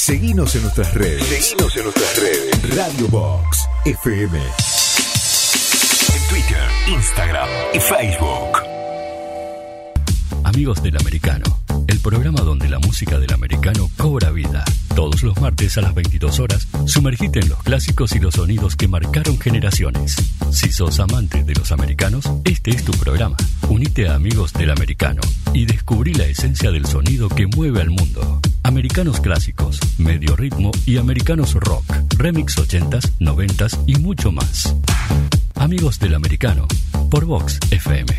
Seguinos en nuestras redes. Radio Box FM. En Twitter, Instagram y Facebook. Amigos del Americano, el programa donde la música del americano cobra vida. Todos los martes a las 22 horas, sumergite en los clásicos y los sonidos que marcaron generaciones. Si sos amante de los americanos, este es tu programa. Unite a Amigos del Americano y descubrí la esencia del sonido que mueve al mundo. Americanos clásicos, medio ritmo y americanos rock, remix 80s, 90s y mucho más. Amigos del Americano, por Vox FM.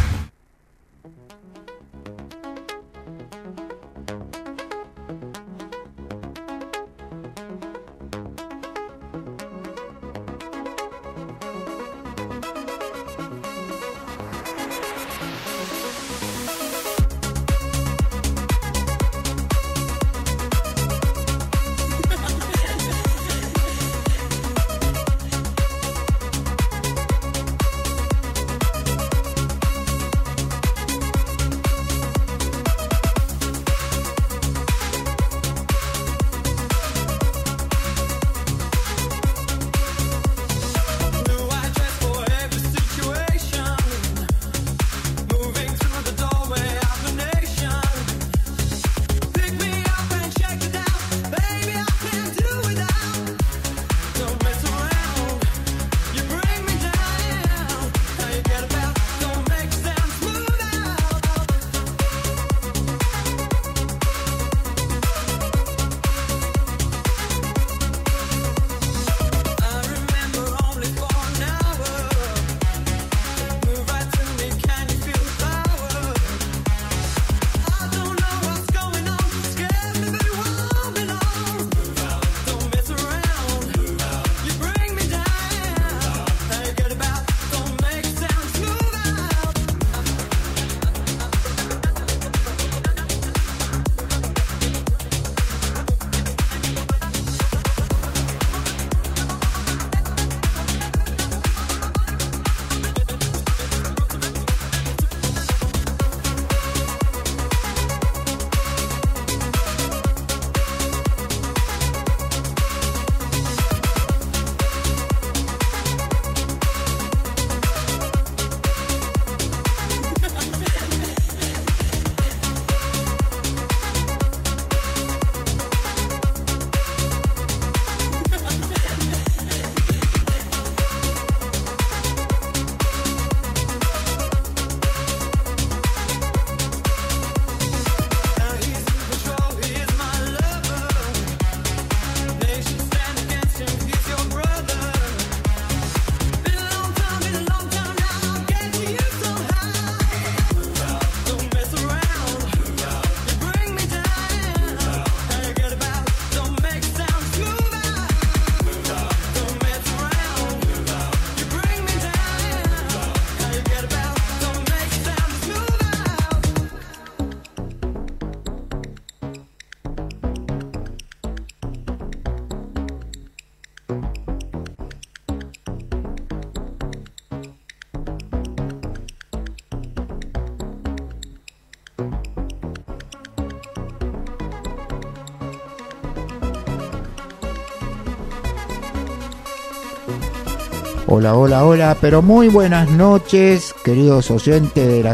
Hola, pero muy buenas noches, queridos oyentes de la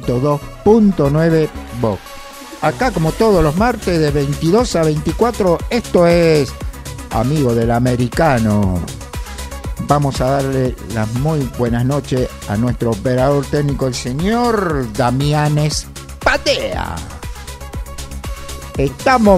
102.9 Vox. Acá, como todos los martes, de 22 a 24, esto es Amigo del Americano. Vamos a darle las muy buenas noches a nuestro operador técnico, el señor Damianes Patea. Estamos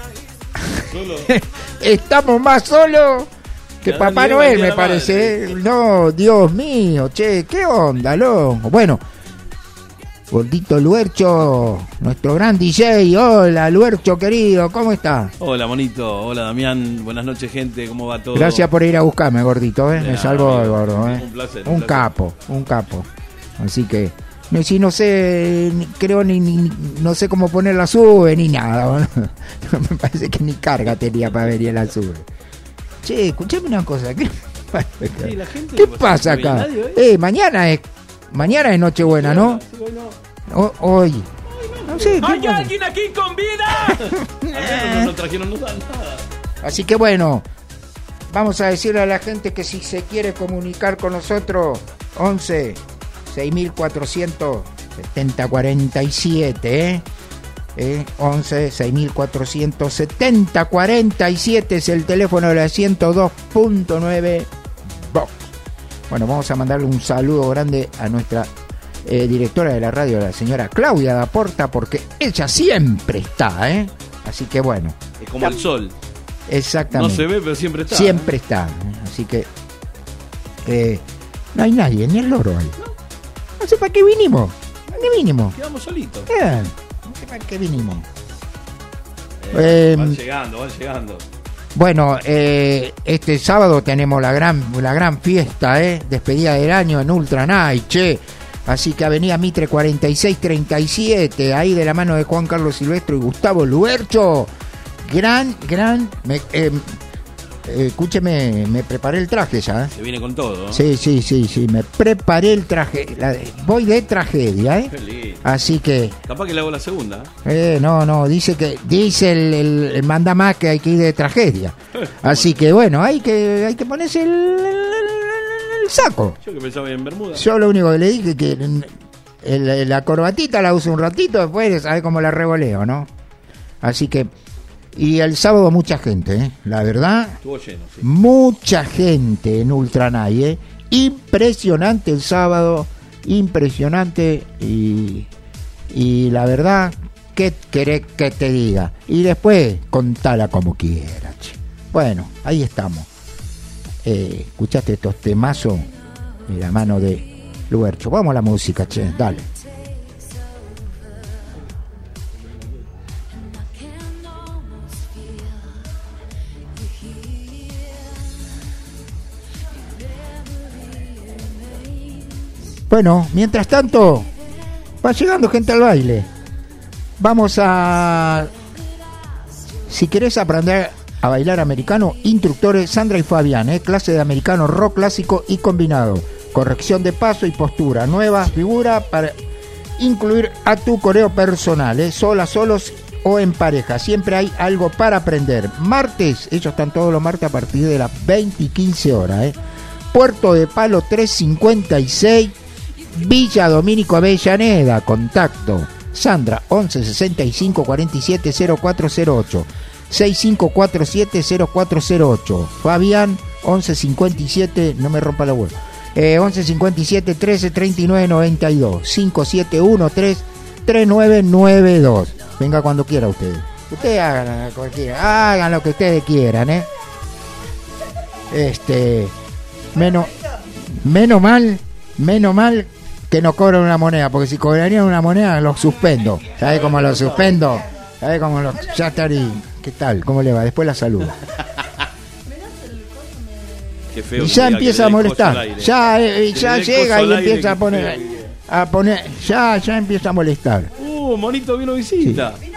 más solos que Papá Noel, me parece. No, Dios mío, che, ¿qué onda, loco? Bueno, Gordito Luercho, nuestro gran DJ. Hola, Luercho querido, ¿cómo estás? Hola, monito. Hola, Damián. Buenas noches, gente. ¿Cómo va todo? Gracias por ir a buscarme, Gordito, ¿eh? Me salvó el gordo, ¿eh? Un placer. Un capo. Así que, si no sé, creo no sé cómo poner la sube ni nada. Me parece que ni carga tenía para venir la sube. Che, escuchame una cosa. ¿Qué pasa acá? Mañana es Nochebuena, ¿no? Sí, hoy no. Hoy. No sé, ¿Hay alguien aquí con vida? Al menos nos trajeron, no dan nada. Así que bueno, vamos a decirle a la gente que si se quiere comunicar con nosotros, 11 6400 7047, 11 6470 47 es el teléfono de la 102.9 Box. Bueno, vamos a mandarle un saludo grande a nuestra directora de la radio, la señora Claudia Daporta, porque ella siempre está, así que bueno. Es como el sol. Exactamente. No se ve, pero siempre está. Siempre está, así que no hay nadie, ni el loro hay. No sé para qué vinimos. ¿Para qué vinimos? Quedamos solitos. No sé para qué vinimos. Van llegando. Bueno, este sábado tenemos la gran fiesta, despedida del año en Ultra Night, che. Así que Avenida Mitre 4637, ahí de la mano de Juan Carlos Silvestro y Gustavo Luercho. Escúcheme, me preparé el traje ya. Se viene con todo, ¿no? Sí, me preparé el traje. Voy de tragedia, Qué lindo. Así que... Capaz que le hago la segunda. No, dice el manda más que hay que ir de tragedia. Así que bueno, hay que ponerse el saco. Yo que pensaba en Bermuda. Yo lo único que le dije que la corbatita la uso un ratito, después sabe cómo la revoleo, ¿no? Así que... Y el sábado mucha gente, la verdad. Estuvo lleno, sí. Mucha gente en Ultranay, impresionante el sábado, impresionante y la verdad, ¿qué querés que te diga? Y después, contala como quieras, che. Bueno, ahí estamos. ¿Escuchaste estos temazos de la mano de Luercho? Vamos a la música, che, dale. Bueno, mientras tanto, va llegando gente al baile. Vamos a... Si querés aprender a bailar americano, instructores Sandra y Fabián, clase de americano rock clásico y combinado. Corrección de paso y postura. Nueva figura para incluir a tu coreo personal, solas, solos o en pareja. Siempre hay algo para aprender. Martes, ellos están todos los martes a partir de las 20 y 15 horas. Puerto de Palo 356. Villa Domínico Avellaneda, contacto Sandra 11 65 47 0408 6547 0408, Fabián 11 57, no me rompa la hueá, 11 57 13 39 92 5713 3992. Venga cuando quiera ustedes hagan lo que ustedes quieran, menos mal que no cobran una moneda, porque si cobrarían una moneda los suspendo. ¿Sabe cómo los suspendo? ¿Sabe cómo los... Ya estaría... ¿Qué tal? ¿Cómo le va? Después la saludo. Qué feo. Y ya empieza a molestar. Ya llega y empieza a poner... Ya empieza a molestar. Monito vino visita. Sí.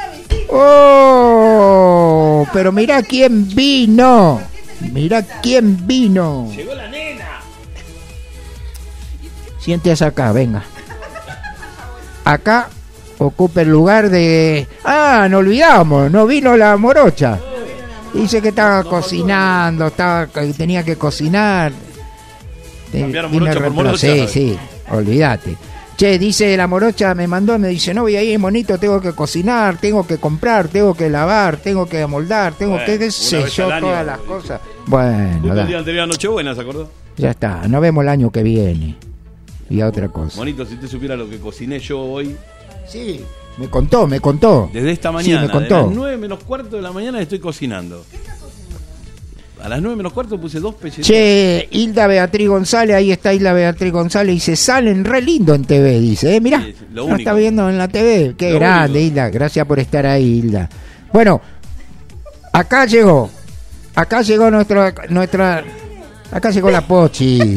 ¡Oh! Pero mirá quién vino. Llegó la nena. Siéntese acá, venga. Acá ocupa el lugar de... no olvidamos, no vino la morocha. Dice que estaba cocinando, tenía que cocinar. Cambiaron morocha por morocha. Sí, olvídate. Che, dice la morocha, me mandó, me dice, no voy a ir, monito, tengo que cocinar, tengo que comprar, tengo que lavar, tengo que amoldar, qué sé yo, todas las cosas. Bueno, el día anterior a Nochebuena, ¿se acordó? Ya está, nos vemos el año que viene. Y a otra cosa. Monito, si usted supiera lo que cociné yo hoy. Sí, me contó. Desde esta mañana, sí, me contó. De las 9 menos cuarto de la mañana estoy cocinando. A las 9 menos cuarto puse 2 pellizcos. Che, Hilda Beatriz González, ahí está Hilda Beatriz González, dice, salen re lindo en TV, dice, mirá, sí, lo está viendo en la TV, qué lo grande, único. Hilda, gracias por estar ahí, Hilda. Bueno, acá llegó la Pochi,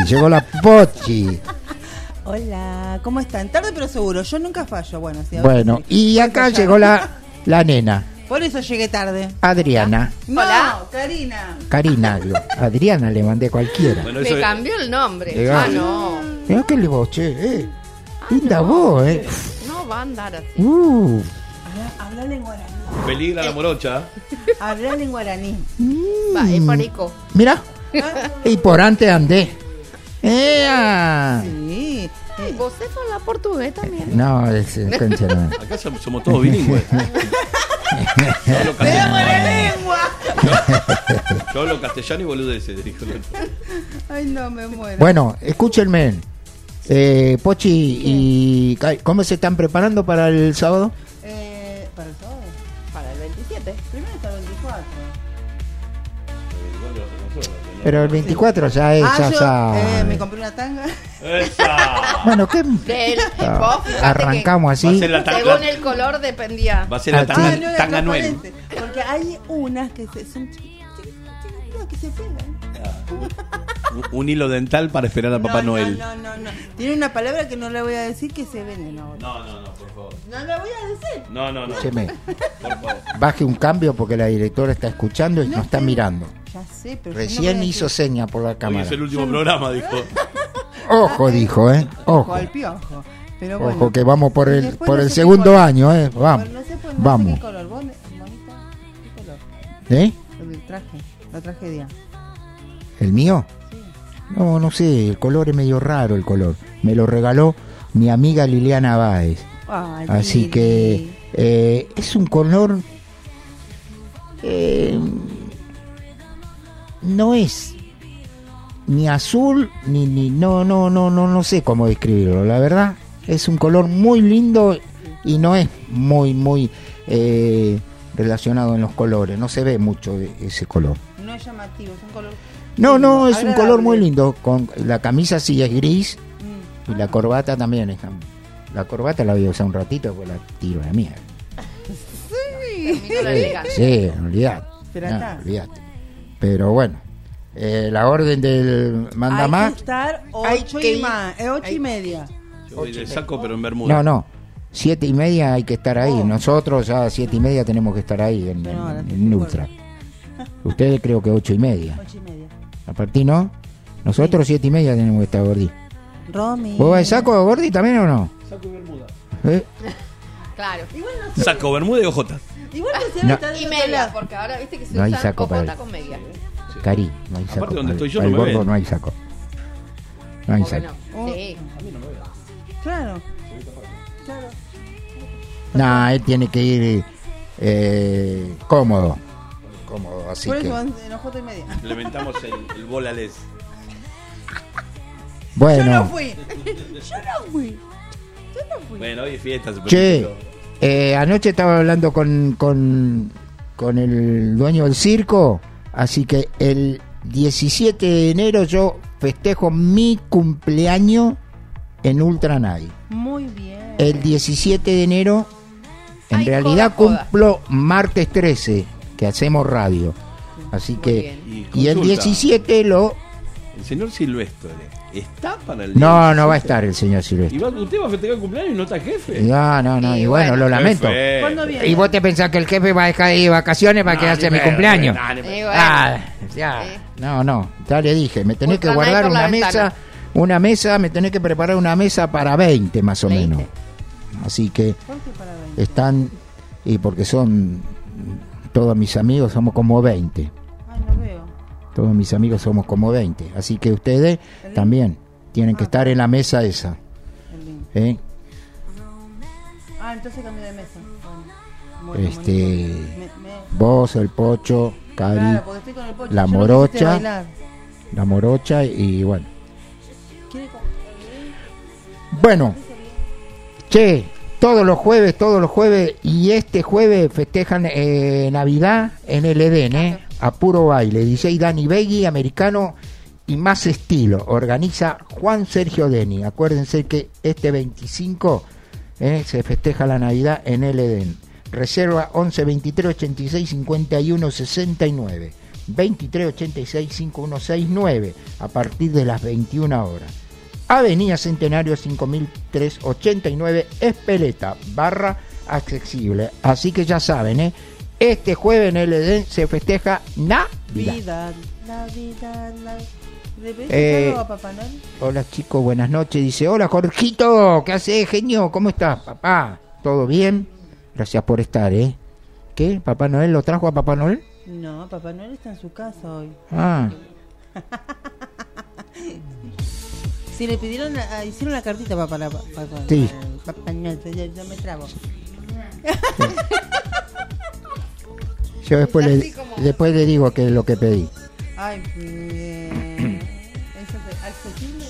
Hola, ¿cómo están? Tarde pero seguro, yo nunca fallo. Bueno, y acá llegó la nena. Por eso llegué tarde. Adriana. No, Hola. Karina. Adriana le mandé cualquiera. Bueno, me cambió el nombre. No. Mirá que le vos, che, linda voz, No va a andar así. Hablale en guaraní. Peligra la morocha. Hablale en guaraní. Va, es parico. Mira, y por antes andé. ¡Ea! Sí. Vos hablas portugués también. No, es concha, no. Acá somos todos bilingües. ¡Pero con la lengua! Yo hablo castellano y boludeces, dijo. Ay, no, me muero. Bueno, escúchenme. Pochi y Kai, ¿cómo se están preparando para el sábado? ¿Para el sábado? Para el 27. Primero está el 24. Pero el 24 ya es, ya yo sabe. me compré una tanga. ¡Esa! Bueno, ¿qué? Vos fíjate Arrancamos Va a así. ser la que, tanga. según el color dependía. Va a ser la tanga, no, era tanga Noel. transparente. Porque hay unas que son chiquititas que se pegan. Un hilo dental para esperar a Papá Noel. No. Tiene una palabra que no le voy a decir que se vende. No, No, por favor. no la voy a decir. No. Escúcheme, Por favor. baje un cambio porque la directora está escuchando y nos está mirando. Ya sé, pero Recién hizo seña por la Hoy cámara. es el último programa, dijo. Ojo, dijo, Ojo. al piojo. Pero bueno. Ojo que vamos por el Después por no el sé segundo qué color. año, Vamos. No sé, no Vamos. sé qué color. Bonita, ¿qué color? ¿Eh? El traje, la tragedia. ¿El mío? Sí. No sé, el color es medio raro el color. Me lo regaló mi amiga Liliana Báez. Ay, Así Lili. que es un color no es ni azul ni no sé cómo describirlo, la verdad. Es un color muy lindo y no es muy relacionado en los colores, no se ve mucho de ese color. No es llamativo, es un color. No, lindo, es un agradable. color muy lindo. Con la camisa sí es gris Mm. y la corbata también es. La corbata la voy a usar un ratito, pues la tiro a la mierda. Terminó la elegancia. Sí, olvidate. Pero No, está. olvidate. Pero bueno, la orden del Hay mandamás. que estar Hay 8 que y ir- más, 8 y media. Yo voy de saco, pero en bermuda. No, 7:30 hay que estar ahí. Nosotros ya 7:30 tenemos que estar ahí en Pero ahora en Ultra. Ustedes creo que 8:30. 8 y media. A partir no. Nosotros 7:30 tenemos que estar, Gordi. Romy. ¿Vos vas de saco, Gordi, también o no? Saco y bermuda. Claro. Igual no sé. Saco, bermuda y ojotas. Igual que No. está Y media, porque ahora viste que se No hay usan saco para copota él. con media. Cari, no hay saco. Aparte, donde para estoy yo el no me gordo ven. no hay saco. No hay ¿Cómo que saco. no? Oh. Sí. Claro. Claro. Nah, él tiene que ir cómodo. Cómodo, así Por que. eso van en 8 y media. Implementamos el bolales. Bueno. Yo no fui. Bueno, hoy es fiesta. se Che, permitió. anoche estaba hablando con el dueño del circo, así que el 17 de enero yo festejo mi cumpleaños en Ultra Night. Muy bien. El 17 de enero, en Ay, realidad joda. cumplo martes 13, que hacemos radio. Así Muy que, bien. y el consulta, 17 El señor Silvestre, ¿está para el No, día no va a 17? estar el señor ¿Y Silvestre. usted va a festejar el cumpleaños y no está jefe? No, Y y bueno, bueno, lo lamento. Jefe. ¿Cuándo viene? ¿Y vos te pensás que el jefe va a dejar de ir de vacaciones para quedarse en mi cumpleaños? Y bueno, Ya, Sí. no, ya le dije, me tenés que Ultra guardar Night por la una mesa, me tenés que preparar una mesa para 20 más o 20. menos. Así que ¿Por qué para 20? están, y porque son todos mis amigos, somos como 20. Ay, no veo. Todos mis amigos somos como 20. Así que ustedes también tienen que estar en la mesa esa. El link. ¿Eh? Entonces cambio de mesa. Bueno, Vos, el Pocho, Cari, Claro, porque estoy con el Pocho. la Yo no morocha. quisiste bailar. la morocha y bueno. ¿Quiere comer? Bueno, che, todos los jueves y este jueves festejan Navidad en el Edén, a puro baile. DJ Dani Begui, americano y más estilo. Organiza Juan Sergio Deni. Acuérdense que este 25 se festeja la Navidad en el Edén. Reserva 11 23 86 51 69. 23 86 5169 a partir de las 21 horas. Avenida Centenario 5389, Espeleta, barra accesible. Así que ya saben, este jueves en el Edén se festeja Navidad. Navidad. ¿Le pediste algo a Papá Noel? Hola chicos, buenas noches. Dice, hola Jorgito, ¿qué haces, genio? ¿Cómo estás, papá? ¿Todo bien? Gracias por estar, ¿eh? ¿Qué? ¿Papá Noel lo trajo a Papá Noel? No, Papá Noel está en su casa hoy. Ah, Sí, le pidieron, hicieron la cartita para Papá Sí. Papá Noel, yo me trabo. yo después Así le, como- después le digo que es lo que pedí. Ay, ¿eso es accesible?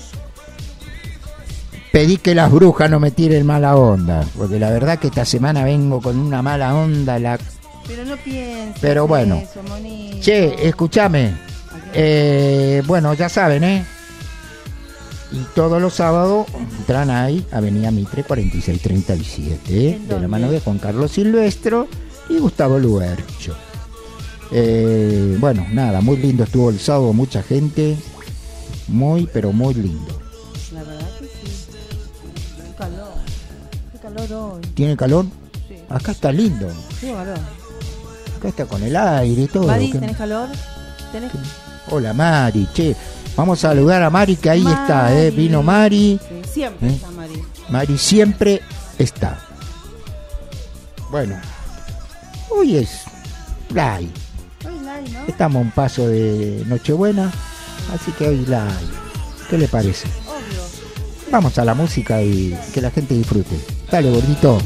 Pedí que las brujas no me tiren mala onda, porque la verdad que esta semana vengo con una mala onda. Pero no pienses. Pero bueno. Eso, monito. Che, escúchame. Bueno, ya saben, ¿eh? Y todos los sábados entran ahí, Avenida Mitre 4637, ¿En de la dónde? mano de Juan Carlos Silvestro y Gustavo Luercho. Bueno, nada, muy lindo estuvo el sábado, mucha gente, muy, pero muy lindo. La verdad que sí. Qué calor hoy. ¿Tiene calor? Sí, Acá está lindo, qué calor. acá está con el aire y todo. Mari, que- ¿tenés calor? ¿Tenés? Hola Mari, che, vamos a saludar a Mari que ahí está, Mari. vino Mari. Sí, siempre está Mari. Mari siempre está. Bueno, hoy es live. Hoy live, ¿no? Estamos a un paso de Nochebuena, así que hoy live. ¿Qué le parece? Obvio. Vamos a la música y que la gente disfrute. Dale, gordito.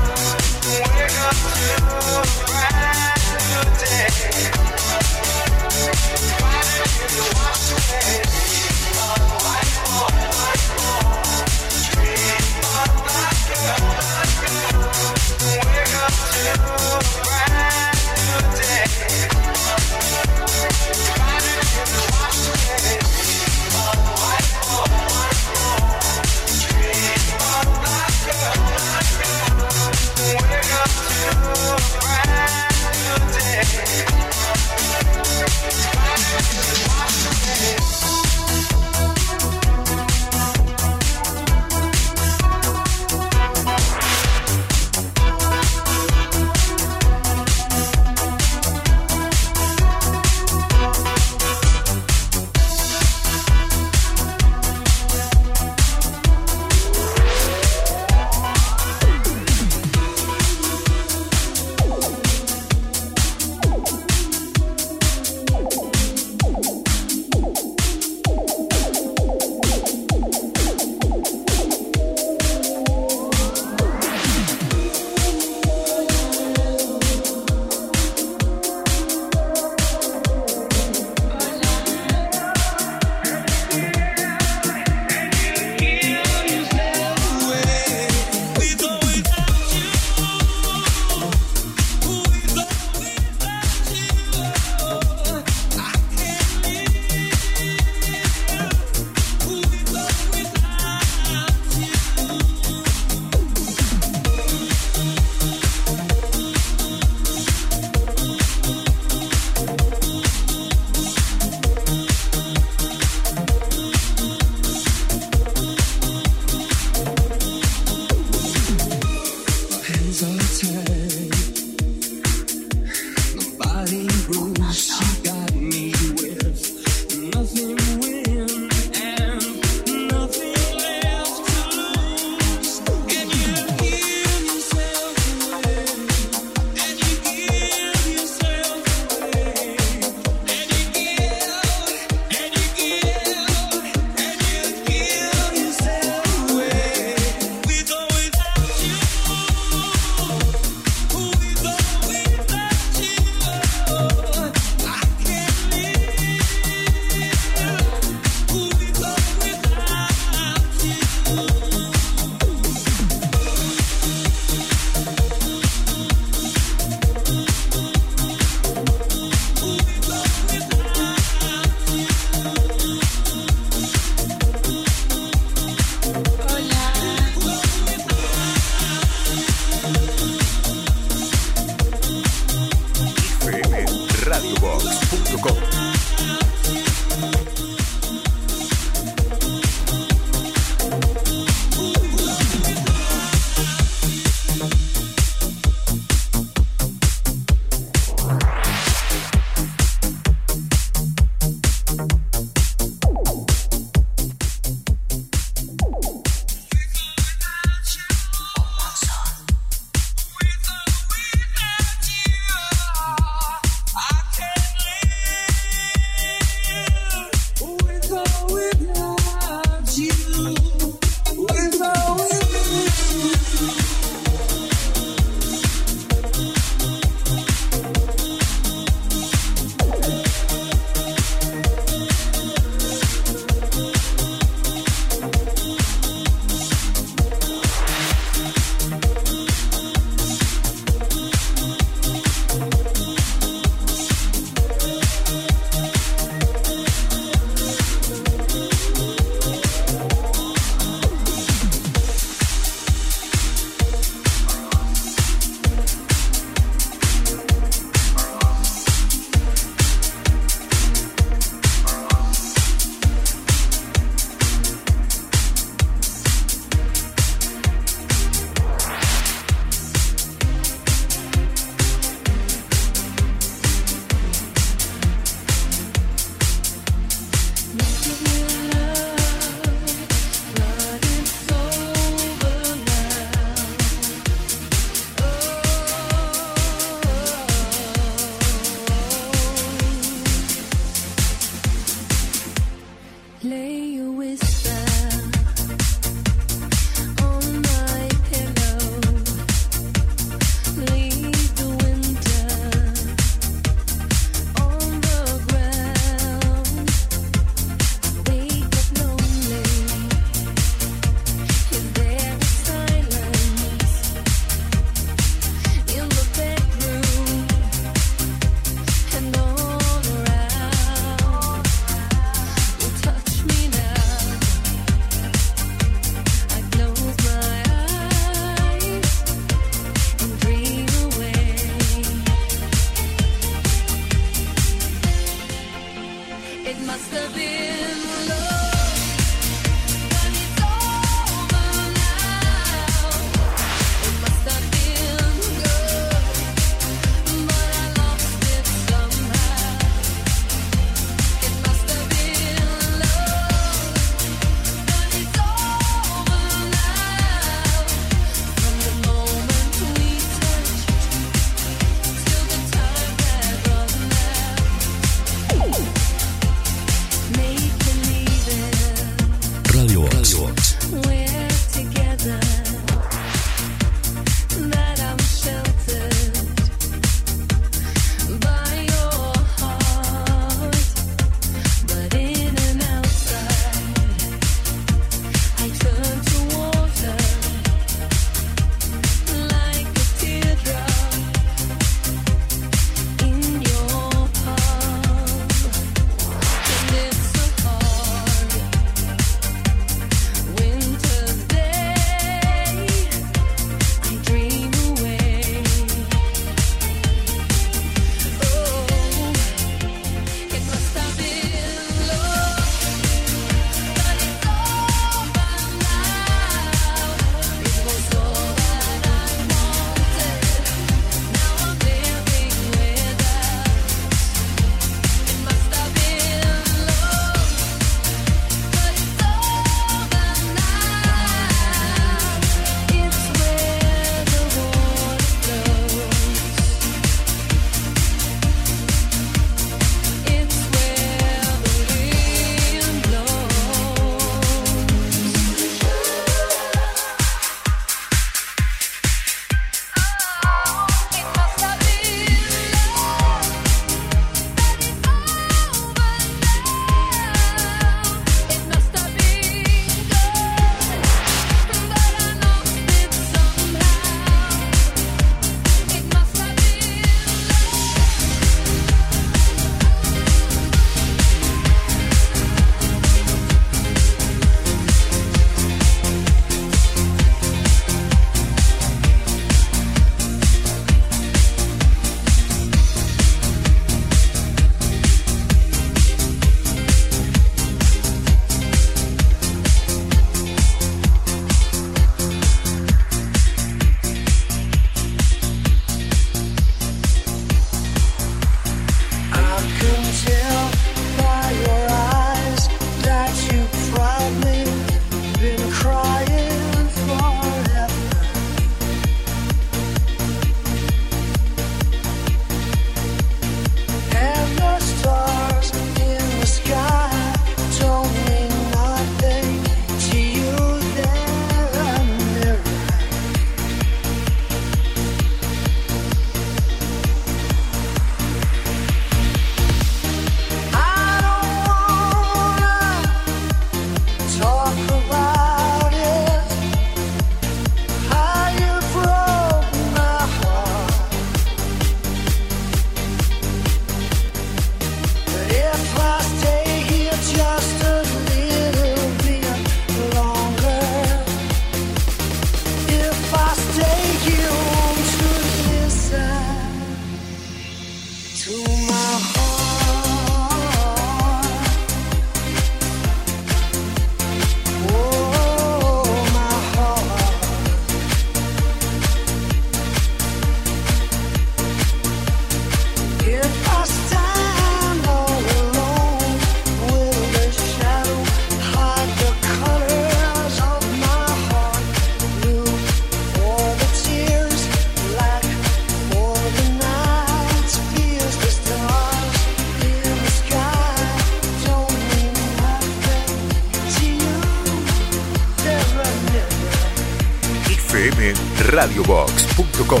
FM radiobox.com.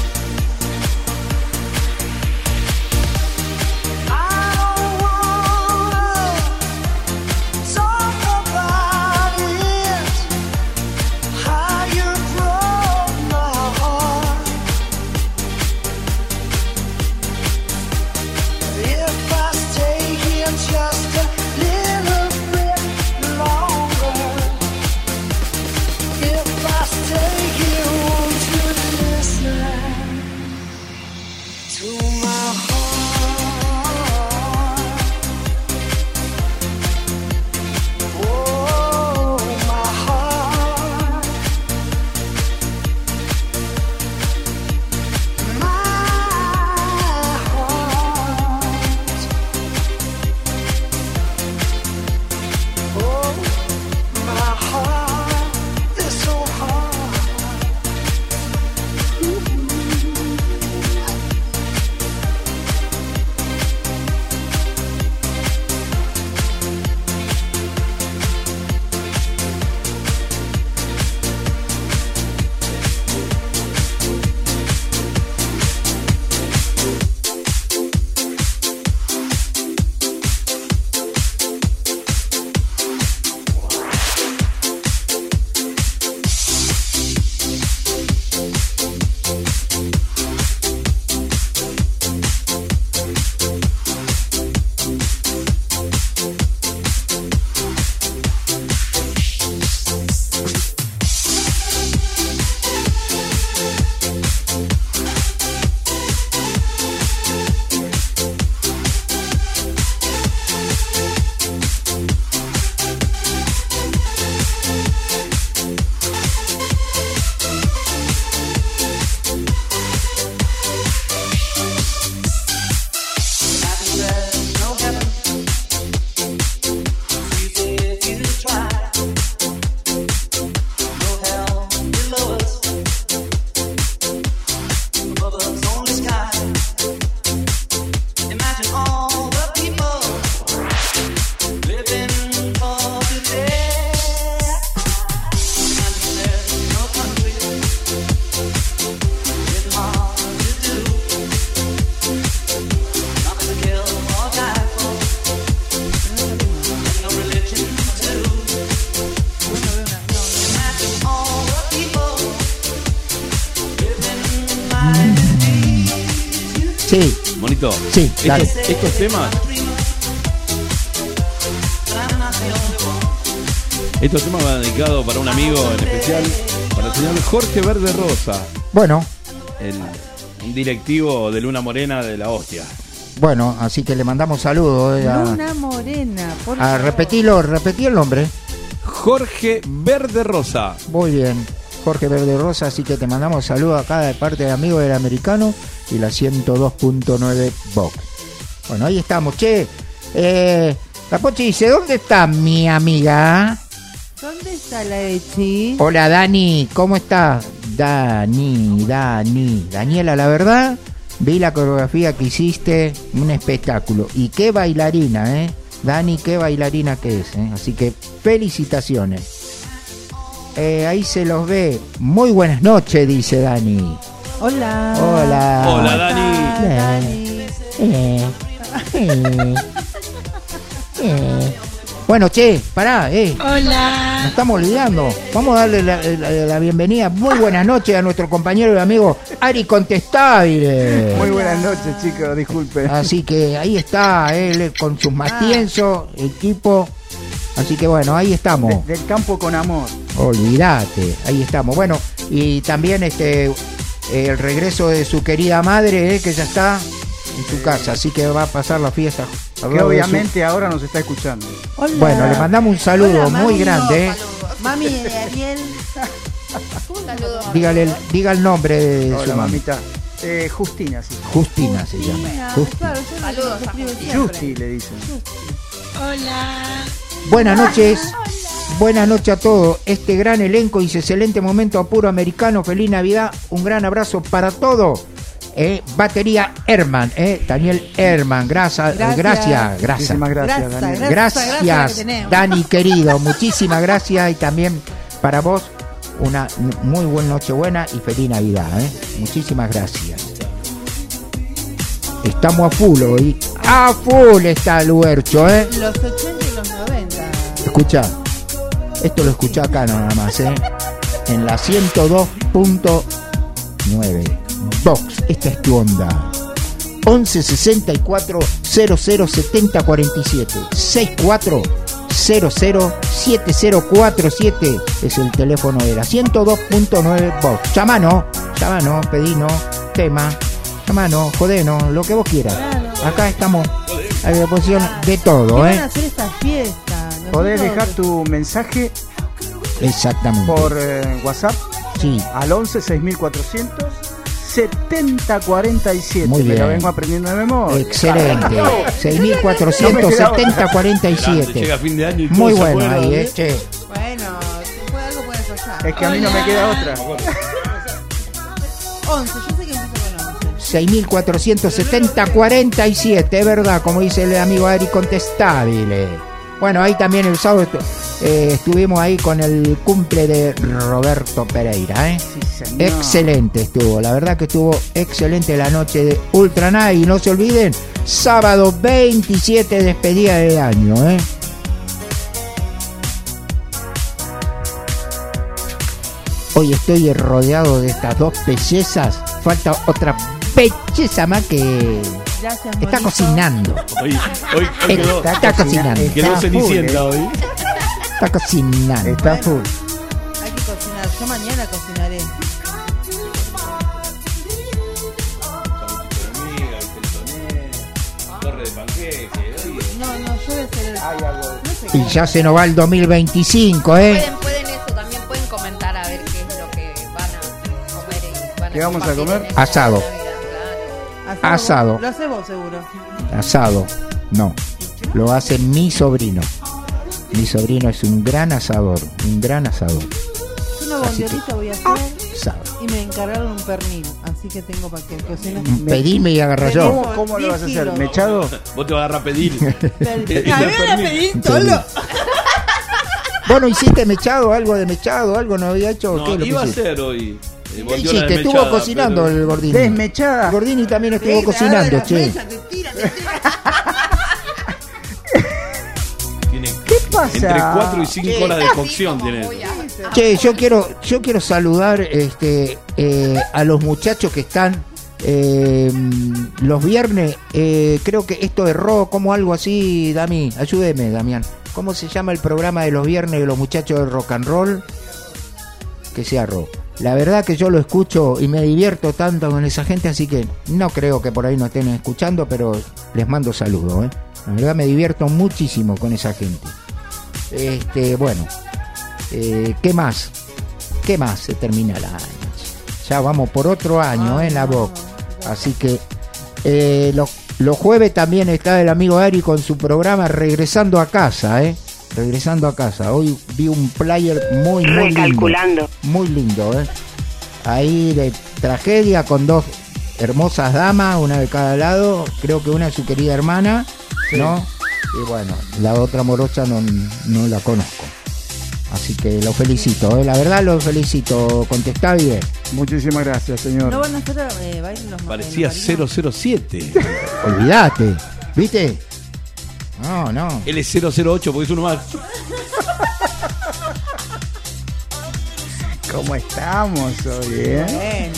Sí. Monito. Sí, claro. Estos temas. Estos temas van dedicados para un amigo en especial, para el señor Jorge Verde Rosa. Bueno. Un directivo de Luna Morena de la hostia. Bueno, así que le mandamos saludos. Luna Morena, por favor. Repetí el nombre. Jorge Verde Rosa. Muy bien, Jorge Verde Rosa, así que te mandamos saludos acá de parte de amigos del Americano y la 102.9 Vox. Bueno, ahí estamos, che. La Pochi dice, ¿dónde está mi amiga? ¿Dónde está la Echi? Hola Dani, ¿cómo estás? Daniela, la verdad, vi la coreografía que hiciste, un espectáculo. Y qué bailarina, Dani, qué bailarina que es, Así que felicitaciones. Ahí se los ve. Muy buenas noches, dice Dani. Hola. Hola. Hola, Dani. Bueno, che, pará, Hola. nos estamos olvidando. Vamos a darle la bienvenida. Muy buenas noches a nuestro compañero y amigo Ari Contestable. Muy buenas noches, chicos, disculpen. Así que ahí está él con sus matienzos, equipo. Así que bueno, ahí estamos. Del campo con amor. Olvídate, ahí estamos. Bueno, y también el regreso de su querida madre, que ya está en su casa, así que va a pasar la fiesta. Que obviamente ahora nos está escuchando. Hola. Bueno, le mandamos un saludo Hola, muy mami. grande. Mami de Ariel. Saludos. Diga el nombre de Hola, su mamá. mamita. Justina, sí. Justina se llama. Justina. Claro, yo Saludos lo a escribo Justina. siempre. Justi le dicen. Buenas noches. Buenas noches a todos. Este gran elenco y excelente momento a puro americano. Feliz Navidad. Un gran abrazo para todos. Batería Herman, Daniel Herman. Gracias. Muchísimas gracias, Daniel. Gracias, que tenemos. Dani querido. Muchísimas gracias. Y también para vos, una muy buena Nochebuena y feliz Navidad, ¿eh? Muchísimas gracias. Estamos a full hoy. A full está el Luercho, ¿eh? Los 80 y los 90. Escucha, esto lo escuché acá nada más, ¿eh? En la 102.9 Vox, esta es tu onda. 11 64 00 70 47 64 00 7047 es el teléfono de la 102.9 Vox. Llamanos, pedinos, tema, llamanos, jodenos, lo que vos quieras. Acá estamos a disposición de todo, ¿Qué van a hacer esta fiesta? Podés dejar tu mensaje Exactamente. por WhatsApp Sí. al 11 6400 7047. Muy Me bien. lo vengo aprendiendo de memoria. Excelente. 6470 47. Llega fin de año y Muy todo se bueno puede, ahí, ¿no? che. Bueno, si puede algo puede fallar. Es que a mí no me queda otra. 11, yo sé que empieza con 11. 6470 47, es verdad, como dice el amigo Ari, contestable. Bueno, ahí también el sábado estuvimos ahí con el cumple de Roberto Pereira, ¿eh? Sí, señor. Excelente estuvo, la verdad que estuvo excelente la noche de Ultra Night. Y no se olviden, sábado 27, despedida del año, ¿eh? Hoy estoy rodeado de estas dos bellezas. Falta otra belleza más que Gracias, está Monito. cocinando. Hoy quedó, Está cocinando. quedó Está Cenicienta full, hoy. Está cocinando. Está full. Hay que cocinar. Yo mañana cocinaré. Torre de panqueques. No, yo voy a hacer el... No sé Y ya se nos va el 2025, ¿eh? Pueden eso, también pueden comentar a ver qué es lo que van a comer y van ¿Qué vamos a compartir comer? en esta Asado. Navidad, claro. Asado. Lo haces vos seguro. Asado. No. Lo hace mi sobrino. Mi sobrino es un gran asador. Un gran asador. Yo una Así que- bondiolita voy a hacer Asado. y me encargaron un pernil. Así que tengo para que cocine. Pedime y agarra yo. ¿Cómo lo vas a hacer? 10 kilos. ¿Mechado? Vos te vas a agarrar a pedir. A mí me van a pedir solo. ¿Vos no hiciste mechado? ¿Algo de mechado? ¿Algo no había hecho? No, ¿Qué es lo que iba a hiciste? ser hoy. ¿Qué bondiola hiciste? Estuvo desmechada, cocinando pero- el Gordini. Desmechada. El Gordini también estuvo cocinando, che. Tiene ¿Qué pasa? entre 4 y 5 ¿Qué? horas de Así cocción. como Tiene. voy a- Che, yo quiero saludar a los muchachos que están los viernes. Creo que esto erró como algo así, Dami. Ayúdeme, Damián. ¿Cómo se llama el programa de los viernes de los muchachos de rock and roll? Que se arró. La verdad que yo lo escucho y me divierto tanto con esa gente, así que no creo que por ahí no estén escuchando, pero les mando saludos, ¿eh? La verdad me divierto muchísimo con esa gente. Bueno, ¿qué más? ¿Qué más? Se termina el año. Ya vamos por otro año en la Vox. Así que los jueves también está el amigo Ari con su programa Regresando a Casa, ¿eh? Regresando a Casa. Hoy vi un player muy lindo. Muy lindo, ¿eh? Ahí de tragedia con dos hermosas damas, una de cada lado. Creo que una es su querida hermana, ¿no? Y bueno, la otra morocha no la conozco. Así que lo felicito, ¿eh? La verdad lo felicito. Contestá bien. Muchísimas gracias, señor. No van a hacer bailes los Parecía marinos. 007. Olvídate, ¿viste? No. Él es 008 porque es uno más. ¿Cómo estamos hoy, eh?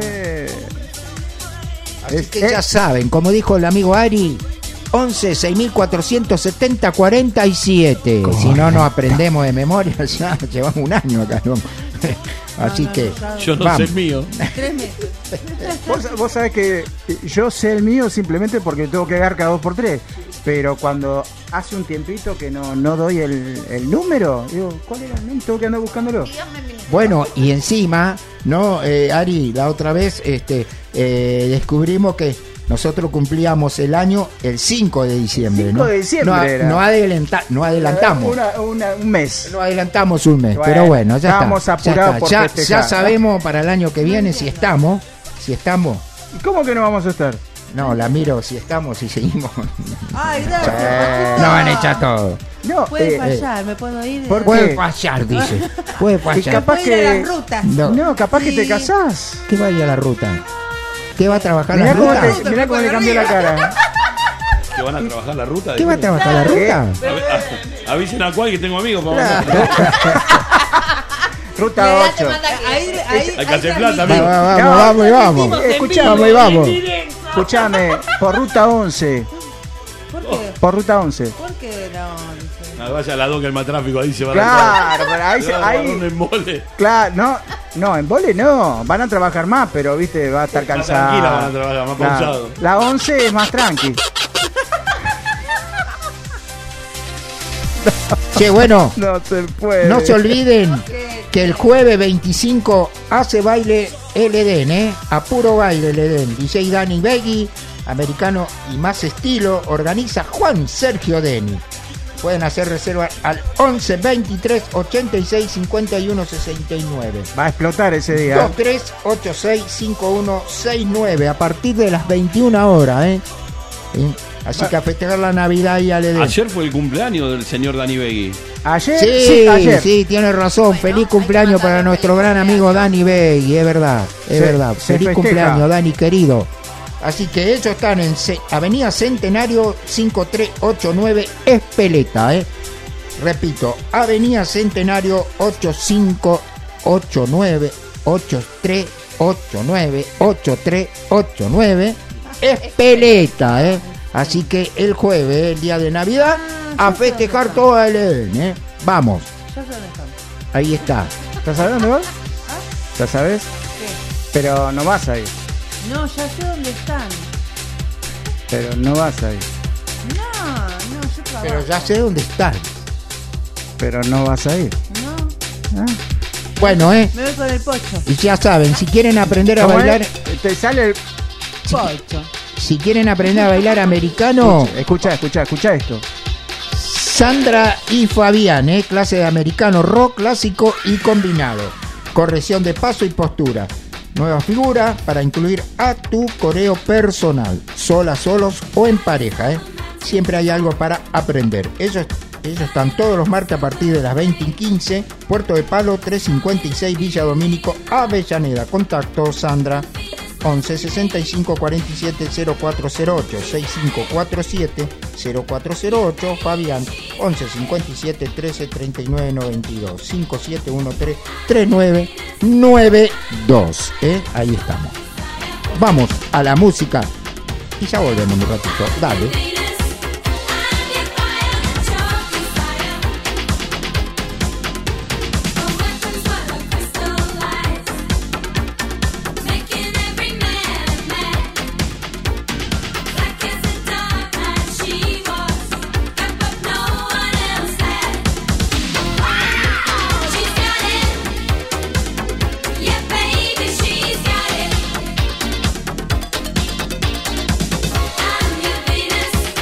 Así que ya saben, como dijo el amigo Ari, 11 6470 47. Si no aprendemos de memoria, ya llevamos un año acá, ¿no? Así que Yo no vamos. sé el mío. 3 meses. Vos sabés que yo sé el mío simplemente porque tengo que dar cada 2x3. Pero cuando hace un tiempito que no doy el número, digo, ¿cuál era el número? Tengo que andar buscándolo. Bueno, y encima, ¿no, Ari? La otra vez descubrimos que nosotros cumplíamos el año el 5 de diciembre. 5 ¿no? de diciembre era. No adelantamos. Un mes. No adelantamos un mes, Bueno, pero bueno, ya estábamos está. apurados por Ya festejar. sabemos para el año que viene si estamos. ¿Y cómo que no vamos a estar? No, la miro si estamos y seguimos. Ay, gracias. No van a echar todo. No, Puede fallar, me puedo ir. ¿por Puede qué? fallar, dice. Puede Y fallar. capaz Puedo ir a que. las rutas. No. Capaz que Sí. te casás. ¿Qué vaya a la ruta? ¿Qué va a trabajar Mirá la cómo, ruta? mirá cómo le cambió la cara. ¿Que van a trabajar la ruta? ¿Qué va a trabajar la ruta? Avisen a cuál que tengo amigos. Para Ruta La edad te 8. manda que- Hay que hacer plata, Vamos, amigo. vamos y vamos. Escuchame, vamos. Escuchame, por ruta 11. ¿Por qué? Por ruta 11. ¿Por qué no? Ah, vaya a la doca el más tráfico, ahí se va Claro, pero ahí, Se va a agarrar un ahí embole. claro, no, en vole no, van a trabajar más, pero viste, va a estar Más cansado. tranquila van a trabajar, más pausado. La 11 es más tranqui. Che, bueno, No se puede. no se olviden que el jueves 25 hace baile el Edén, a puro baile el Edén. DJ Dani Begui, americano y más estilo, organiza Juan Sergio Deni. Pueden hacer reserva al 11 23 86 51 69. Va a explotar ese día. 2386 5169 a partir de las 21 horas, ¿Sí? Así que a festejar la Navidad y al Edén. Ayer fue el cumpleaños del señor Dani Begui. Ayer, Sí, ayer. sí, tiene razón. Feliz cumpleaños para nuestro gran amigo Dani Begui, es verdad, es Se- verdad. se Feliz festeja. cumpleaños, Dani querido. Así que ellos están en Avenida Centenario 5389 Espeleta, Repito, Avenida Centenario 8589 8389 Espeleta, Así que el jueves, el día de Navidad, a festejar todo el Edén, Vamos, Ya sé dónde están. ahí está. ¿Estás hablando vos? ¿Ya sabes? ¿Qué? Pero no vas a ir. No, ya sé dónde están. Pero no vas a ir. No, yo trabajo. Pero ya sé dónde están. Pero no vas a ir. No, ¿Ah? Bueno, me voy con el pocho. y ya saben, si quieren aprender a ¿Cómo bailar, es? Te sale el... Pocho. si quieren aprender a bailar americano, Escucha esto. Sandra y Fabián, clase de americano rock clásico y combinado. Corrección de paso y postura. Nueva figura para incluir a tu coreo personal, solas, solos o en pareja. Siempre hay algo para aprender. Ellos están todos los martes a partir de las 20:15, Puerto de Palo 356 Villa Domínico, Avellaneda. Contacto Sandra 11 65 47 0408 6547 0408. Fabián 11 57 13 39 92 5713 3992. Ahí estamos. Vamos a la música y ya volvemos un ratito. Dale. I'm your Venus.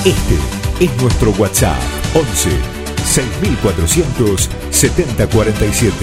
Este es nuestro WhatsApp 11 6400 7047.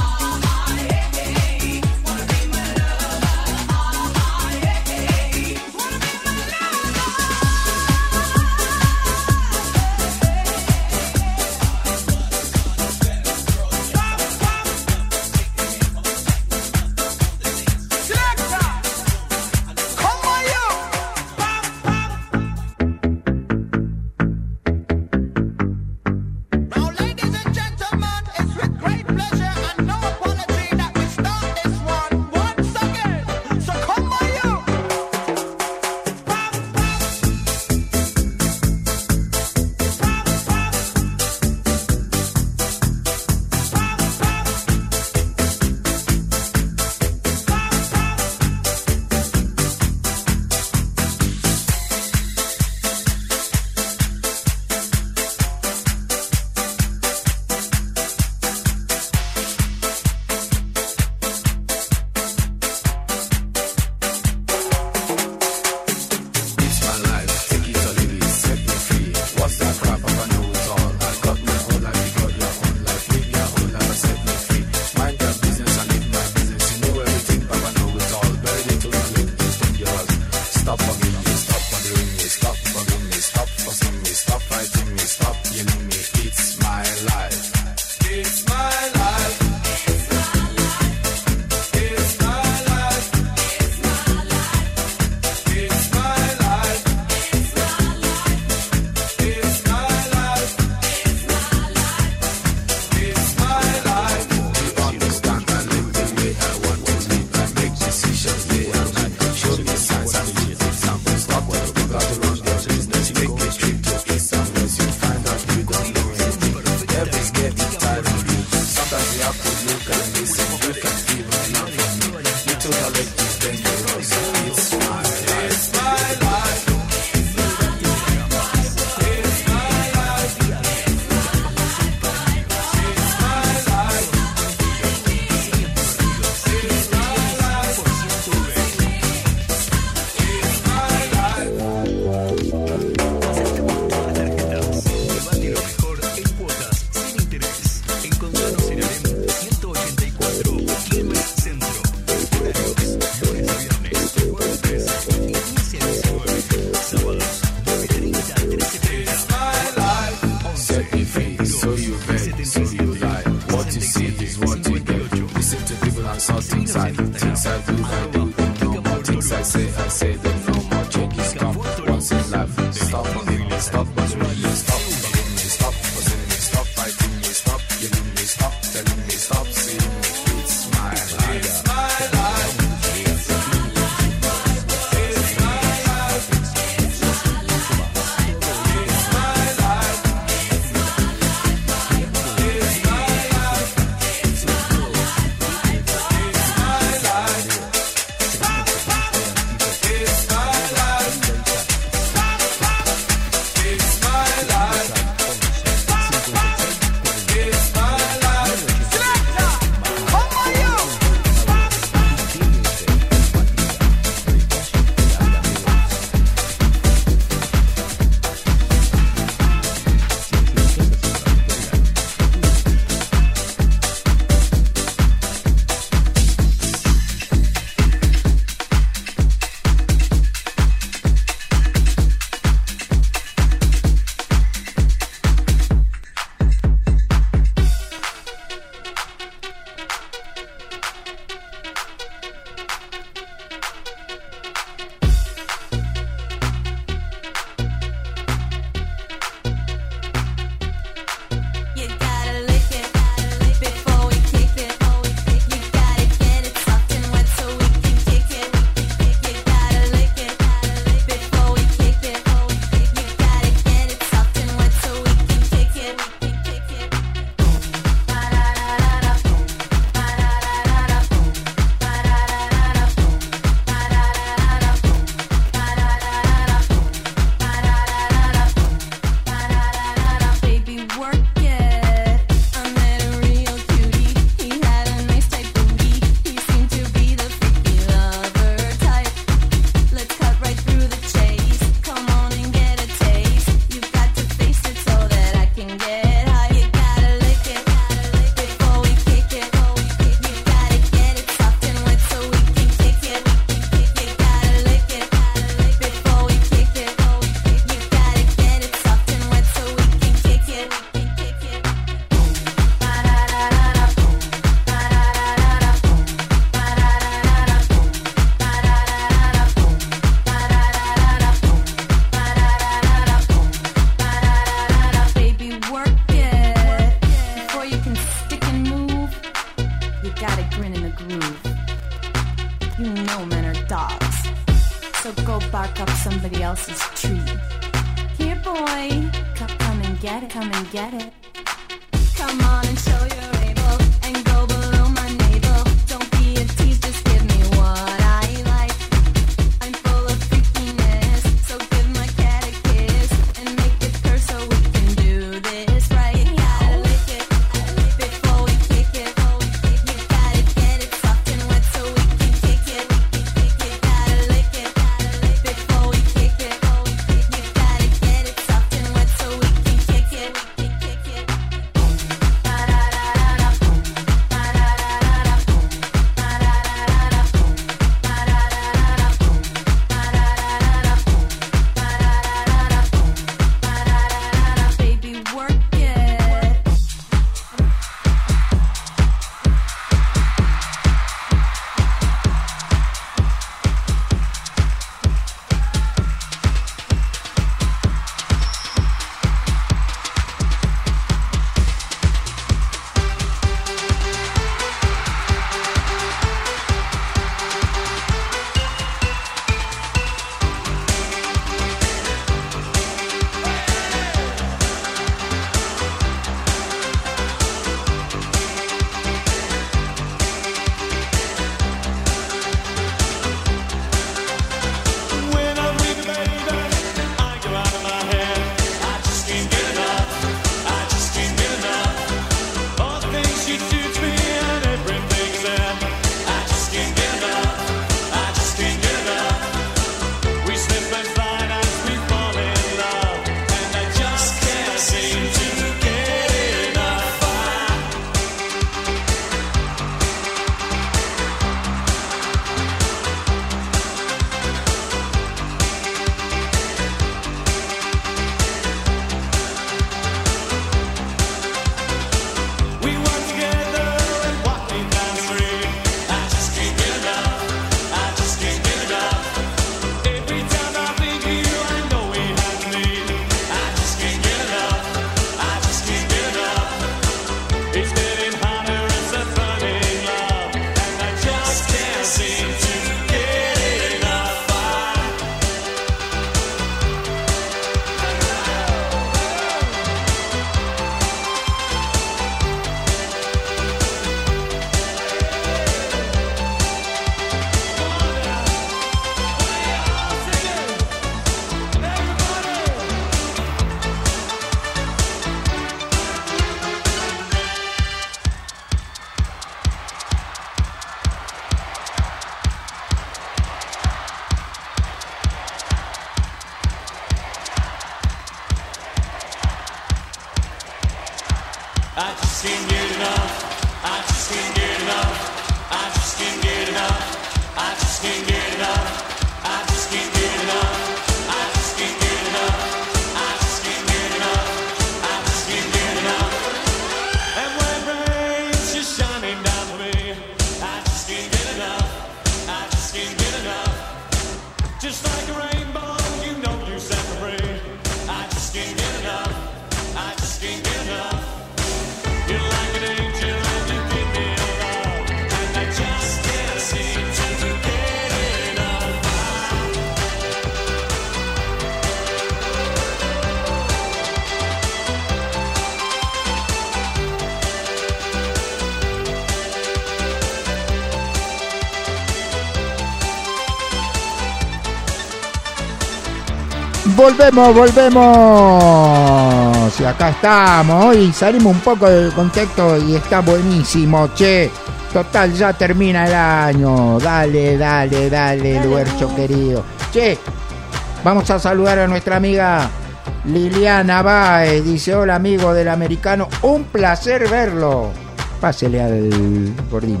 Volvemos. Y acá estamos. Hoy salimos un poco del contexto y está buenísimo, che. Total, ya termina el año. Dale, Luercho querido. Che, vamos a saludar a nuestra amiga Liliana Baez. Dice, hola amigo del americano, un placer verlo. Pásele al gordín.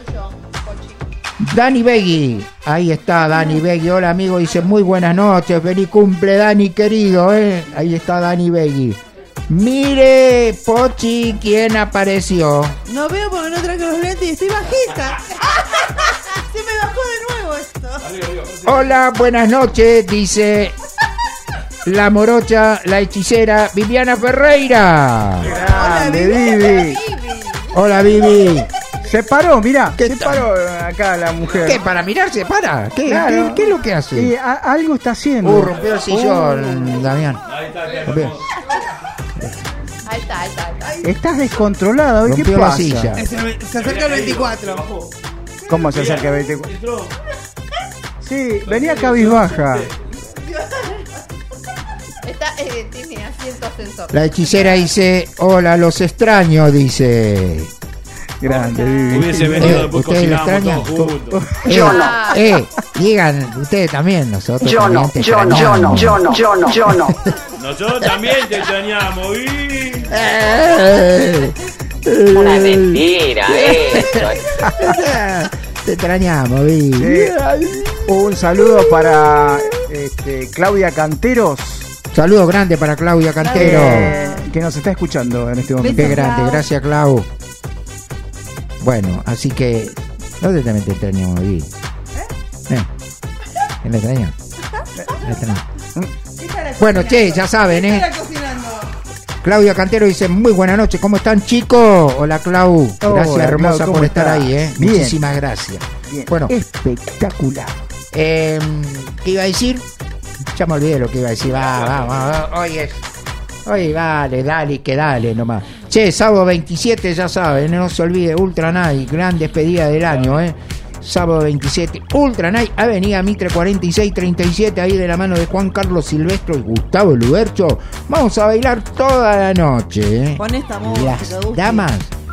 Dani Begui, ahí está Dani Begui, hola amigo, dice muy buenas noches, feliz cumple Dani querido, ahí está Dani Begui. Mire, Pochi, ¿quién apareció? No veo porque no traigo los lentes y estoy bajita. Se me bajó de nuevo esto. Hola, buenas noches, dice la morocha, la hechicera Viviana Ferreira. Grande, Vivi. Hola, Vivi. Se paró, mirá. ¿Qué Se tal? paró acá la mujer. ¿Qué? ¿Para mirarse? ¿Para? ¿Qué, Claro. ¿qué es lo que hace? Algo está haciendo. Rompió el sillón, Damián. Ahí está, Rompió, Ahí está. Estás descontrolada hoy. ¿Qué rompió la pasa? silla. Se acerca el 24. ¿Cómo se acerca el 24? Sí, venía cabizbaja. Tiene asiento ascensor. La hechicera dice, hola, los extraño, dice. Grande, Vivi. Hubiese venido después ¿Ustedes lo cocinamos extrañan? todos juntos. Yo no. Digan, ustedes también, nosotros Yo también no, te yo no, extrañamos. yo no. Nosotros también te extrañamos. Una mentira, eso. Te extrañamos, Vi. Sí. Un saludo para Claudia Canteros, Saludo grande para Claudia Cantero. que nos está escuchando en este momento. Qué grande, gracias, Clau. Bueno, así que, ¿dónde también te extrañamos, Vi? ¿Quién le extraña? Le extraña. Bueno, che, ya saben, Claudia Cantero dice, muy buena noche, ¿cómo están, chicos? Hola, Clau. Gracias, Hola, hermosa, Clau, por ¿cómo estar estás? ahí, Bien. Muchísimas gracias. Bien. Bueno, Espectacular. ¿qué iba a decir? Ya me olvidé lo que iba a decir. Va. Hoy dale, que dale nomás. Che, sábado 27, ya saben, no se olvide, Ultra Night, gran despedida del año, Sábado 27, Ultra Night, Avenida Mitre 4637, ahí de la mano de Juan Carlos Silvestro y Gustavo Lubercho. Vamos a bailar toda la noche, Con esta música, Las Gusti. damas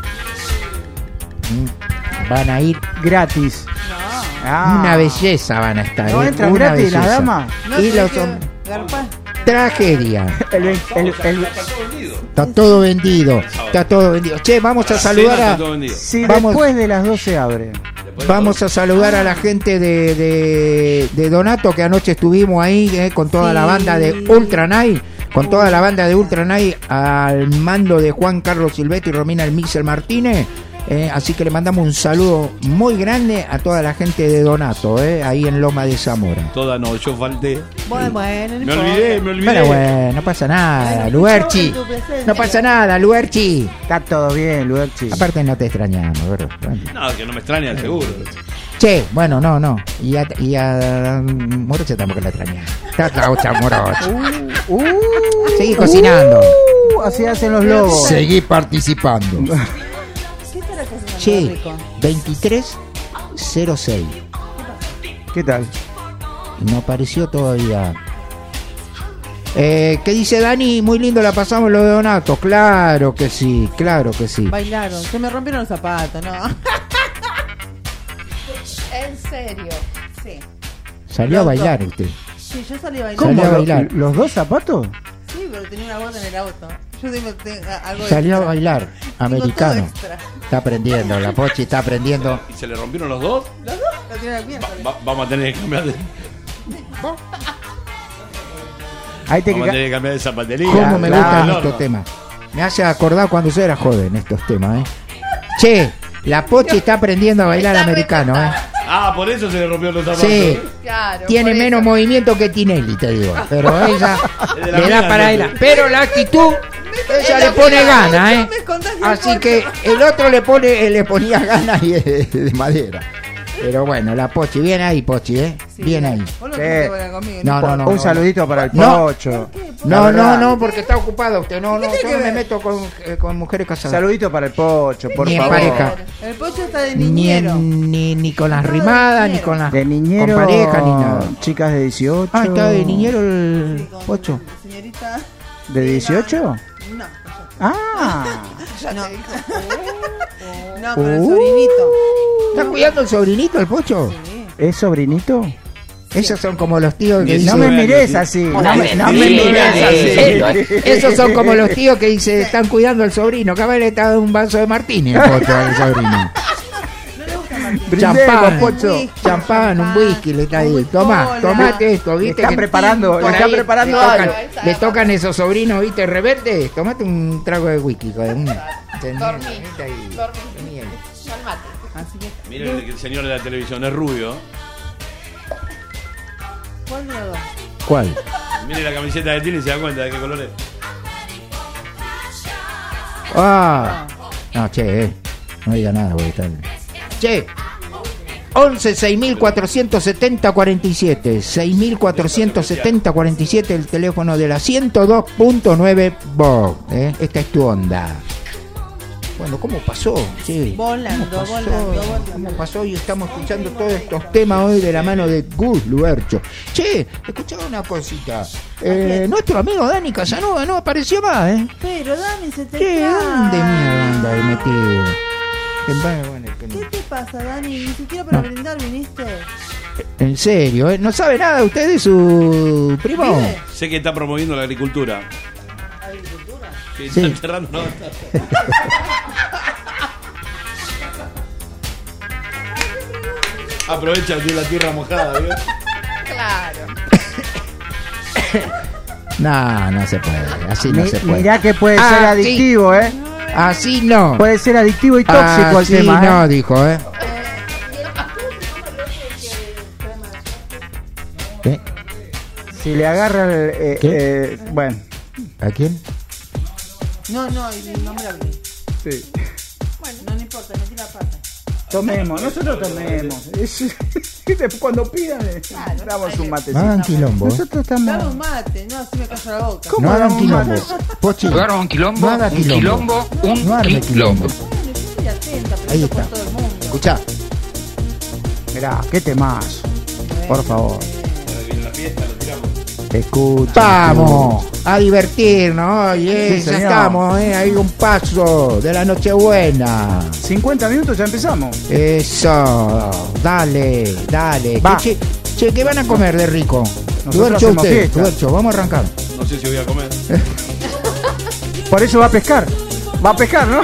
van a ir Gratis. una belleza, van a estar. ¿No entran una gratis las belleza. damas? No Y sé los qué hom- garpa. tragedia. El Está todo vendido. Está todo vendido. Che, vamos a saludar a. si Vamos. después de las 12 abre. Vamos a saludar a la gente de Donato, que anoche estuvimos ahí con toda la banda de Ultra Night. Con toda la banda de Ultra Night al mando de Juan Carlos Silvestro y Romina El Mixel Martínez. Así que le mandamos un saludo muy grande a toda la gente de Donato, ahí en Loma de Zamora. Toda no, yo falté. Bueno, Me olvidé. Pero bueno, no pasa nada, Bueno, Luerchi. en tu presencia. No pasa nada, Luerchi. Está todo bien, Luerchi. Aparte no te extrañamos, ¿verdad? Bueno. No, que no me extraña, seguro. Che, bueno, no. Y a Morocha tampoco la extraña. Está otra Morocha. Seguí cocinando. Así hacen los lobos. Seguí participando. ¿Qué estará cocinando Che, rico? 2306. ¿Qué tal? No apareció todavía. ¿Qué dice Dani? Muy lindo la pasamos lo de Donato. Claro que sí. Bailaron. Se me rompieron los zapatos, ¿no? En serio. Sí. Salió a bailar usted. Sí, yo salí a bailar. Salió a ¿Cómo? bailar. ¿Los dos zapatos? Sí, pero tenía una bota en el auto. Yo digo, algo Salió a extra. bailar. americano. Con todo extra. Está aprendiendo, la Pochi está aprendiendo. ¿Y se le rompieron los dos? ¿Los dos? Lo tienen al miércoles. Vamos a tener que cambiar de, Ahí te vamos a tener que cambiar de zapatería. ¿Cómo me claro. gustan estos temas? Me hace acordar cuando yo era joven estos temas, Che, la Pochi está aprendiendo a bailar Está americano, Ah, por eso se le rompieron los zapatos. Sí, Claro. tiene por menos eso. movimiento que Tinelli, te digo. Pero ella Es de la le da mina, para entonces. bailar. Pero la actitud, ella le pone ganas, Me contagió el Así Pocho. que el otro le ponía ganas y de madera. Pero bueno, la Pochi, bien ahí, Pochi, Sí, bien ahí. Vos no Sí. tenés que bailar conmigo. No, Un saludito para el No. Pocho. No, La verdad. no, porque está ocupado usted. No, ¿Qué yo tiene que no me ver? meto con mujeres casadas. Saludito para el Pocho, por Ni en favor. pareja. El Pocho está de Ni, niñero. ni con las No, de rimadas, niñero. ni con las De niñero, con pareja, ni nada. chicas de 18. Ah, está de niñero el Sí, con Pocho. Señorita. ¿De 18? No. Ah, No. No, con el sobrinito. ¿Está cuidando el sobrinito el Pocho? Sí. ¿es sobrinito? Esos son como los tíos que Sí, No dicen... me sí. mires así. No me mires así. Esos son como los tíos que dicen, están cuidando al sobrino. Capaz le está dando un vaso de martini el Pocho al sobrino. No le gusta Martín. Brindemos, Champán, Pocho. champán, un whisky, le está ahí. Un Tomá, cola. tomate esto, Le ¿viste? están que preparando, por le están ahí preparando le tocan, algo. le tocan esos sobrinos, ¿viste? Rebeldes. Tomate un trago de whisky. Dormí. Dormí. Dormí. Calmate. Así que. Miren el señor de la televisión, es rubio. ¿Cuál de los dos? ¿Cuál? Mire la camiseta que tiene y se da cuenta de qué color es. Ah, no, che, no diga nada, porque está... Che, 11 6470 47, 6470 47, el teléfono de la 102.9 Vox, Esta es tu onda. Bueno, ¿cómo pasó? Sí. Volando, ¿Cómo pasó? volando. ¿Cómo pasó? Y estamos escuchando todos estos temas hoy de la mano de Gus Luercho. Che, escuchaba una cosita. Nuestro amigo Dani Casanova no apareció más, Pero Dani, se te Che, cae. ¿dónde mierda anda ahí metido? ¿Qué te pasa, Dani? Ni siquiera para brindar viniste. En serio, ¿no sabe nada usted de su primo? ¿Vive? Sé que está promoviendo la agricultura. ¿Agricultura? Que Sí. está enterrando. No, aprovecha que tiene la tierra mojada, ¿vio? Claro. No se puede, así no se puede. Mirá que puede Ah, ser sí. adictivo, Así no. Puede ser adictivo y tóxico el Así tema, no, dijo, ¿Qué? Si le agarra el... ¿Qué? bueno, ¿A quién? No, el nombre hablé. sí. Bueno, no importa, metí la pata. Tomemos, nosotros tomemos. Después cuando pidan, damos un matecito. No hagan quilombo. Nosotros Dame estamos... un mate, no, así me callo la boca. ¿Cómo No hagan damos un quilombo. mate? Pochi, Agarra un quilombo, no haga un quilombo. quilombo, un No arme quilombo. Bueno, yo estoy atenta, pero Ahí esto por está. todo el mundo. escuchá. Mirá, qué temazo. Por favor. En la fiesta lo tiramos. Escucha. Vamos a divertirnos, oye, Sí, ya señor. estamos, hay un paso de la Nochebuena. 50 minutos ya empezamos. Eso, dale. Va. Che, ¿qué van a comer de rico? Nosotros Duercho hacemos usted, fiesta. Duercho, vamos a arrancar. No sé si voy a comer. Por eso va a pescar. Va a pescar, ¿no?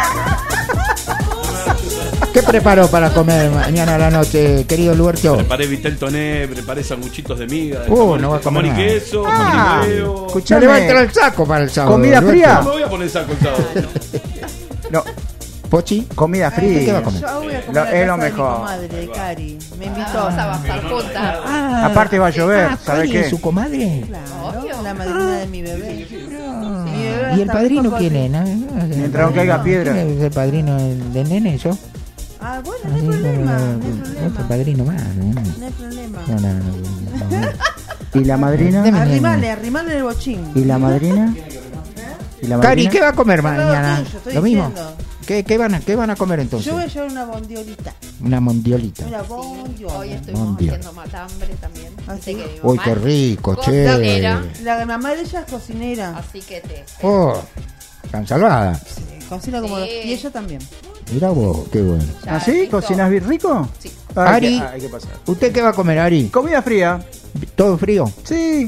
¿Qué preparó para comer mañana a la noche, querido Luercho? Preparé vitel toné, preparé sanguchitos de miga. No va a comer jamón y nada. queso, Ah, jamón y huevo. Ya le va a entrar el saco para el sábado. Comida Luercho. fría. No me voy a poner saco el sábado. No, Pochi, comida ¿usted qué va a fría. comer? Yo voy a comer a Es lo casa de mi mejor. comadre, de Cari. Me invitó. Vamos a bajar juntas. Aparte va a llover, ¿sabes ¿Cari qué? es su comadre? Claro, la madrina de mi bebé. ¿Y el padrino quién es? Mientras no caiga piedra. ¿Quién es el padrino del nene, yo? Ah, bueno, no hay problema. No hay Otro problema. padrino más. No hay problema. No. ¿Y la madrina? Deme- Arrimale el bochín. ¿Y la madrina? ¿Y la Cari, madrina? ¿qué va a comer Al lado mañana? tuyo, estoy Lo mismo. diciendo. ¿Qué van a comer entonces? Yo voy a llevar una bondiolita. Una mondiolita. Una Hoy bondiola. estuvimos Mundial. haciendo matambre también. ¿Ah, Así sí? que mi Uy, mamá qué rico, che. cocinera. La mamá de ella es cocinera. Así que te. Oh, tan salvada. Cocina como Sí. los... Y ella también. Mira vos, qué bueno. ya ¿Ah, sí? listo. ¿Cocinas bien rico? Sí. Ari. Hay que pasar. ¿Usted qué va a comer, Ari? Comida fría. ¿Todo frío? Sí.